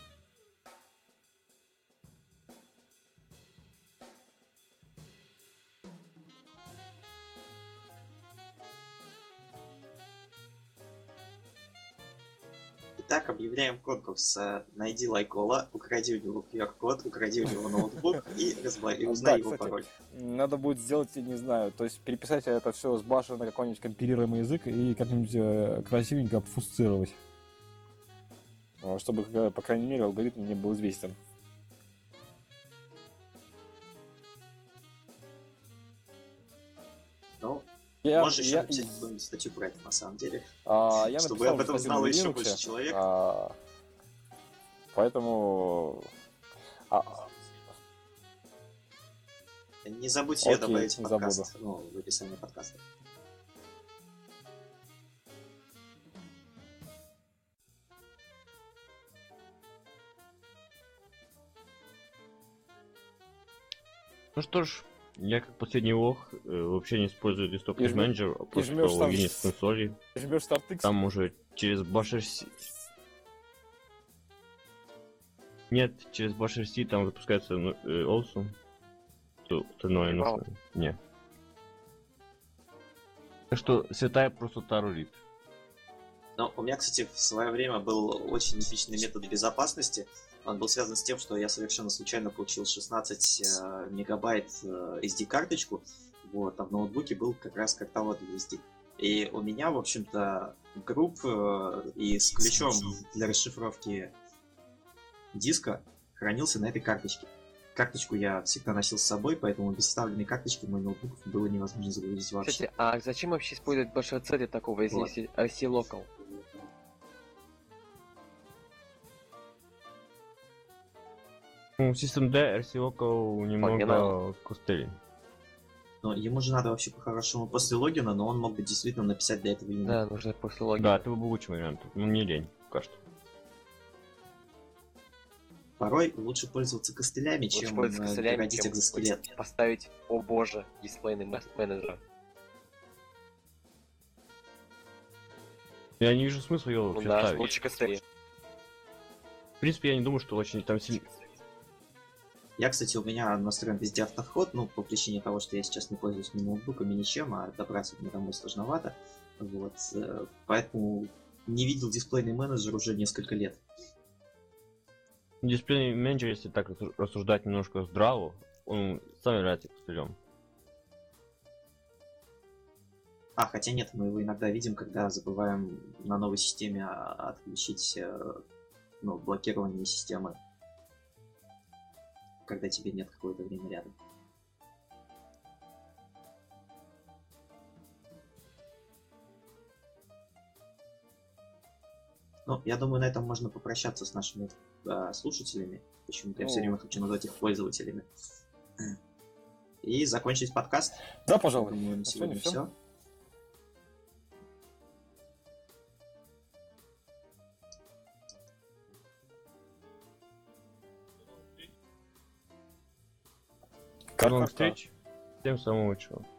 Итак, объявляем конкурс. Найди Лайкола, укради у него QR-код, укради у него ноутбук и узнай его пароль. Надо будет сделать, не знаю, то есть переписать это все с баши на какой-нибудь компилируемый язык и как-нибудь красивенько обфусцировать. Чтобы, по крайней мере, алгоритм мне был известен. Ну, Я, можешь еще я, написать какую-нибудь статью про это на самом деле. я Чтобы написал об этом статью знало на еще Linux, больше человек. поэтому... Не забудь ее Окей, добавить в не подкаст, в описании подкаста. Ну что ж, я как последний лох вообще не использую Desktop И жмё- Manager, а и просто жмёшь там логинюсь в консоли. Жмешь StartX. Там уже через BashRC... Нет, через BashRC там запускается Awesome. То остальное нужно. Не. Так что святая просто тарурит. Но у меня, кстати, в свое время был очень эпичный метод безопасности. Он был связан с тем, что я совершенно случайно получил 16 мегабайт SD-карточку, вот, а в ноутбуке был как раз картовод для SD. И у меня, в общем-то, групп и с ключом для расшифровки диска хранился на этой карточке. Карточку я всегда носил с собой, поэтому без вставленной карточки мой ноутбук было невозможно загрузить вообще. Кстати, а зачем вообще использовать большой для такого, если Вот. есть RC Local? Ну, System D, RC Local немного Погнал. костылей. Но ему же надо вообще по-хорошему после логина, но он мог бы действительно написать для этого имя. Да, нужно после логина. Да, это был бы лучший вариант. Ну, не лень, пока что. Порой лучше пользоваться костылями, Лучше чем пользоваться костылями, городить чем экзоскелет. поставить, о боже, дисплейный менеджер. Я не вижу смысла ее Ну вообще да, ставить. лучше костыли. В принципе, я не думаю, что очень там сильно... Я, кстати, у меня настроен везде автоход, ну, по причине того, что я сейчас не пользуюсь ни ноутбуком, ни ничем, а добраться мне домой сложновато. Вот, поэтому не видел дисплейный менеджер уже несколько лет. Дисплей менеджер, если так рассуждать немножко здраво, он сам является костылем. Хотя нет, мы его иногда видим, когда забываем на новой системе отключить блокирование системы, когда тебе нет какое-то время рядом. Ну, я думаю, на этом можно попрощаться с нашими слушателями. Почему-то я все время хочу назвать их пользователями. И закончить подкаст. Да, Я пожалуй. думаю, на сегодня всё. все. До новых встреч. Всем самого лучшего.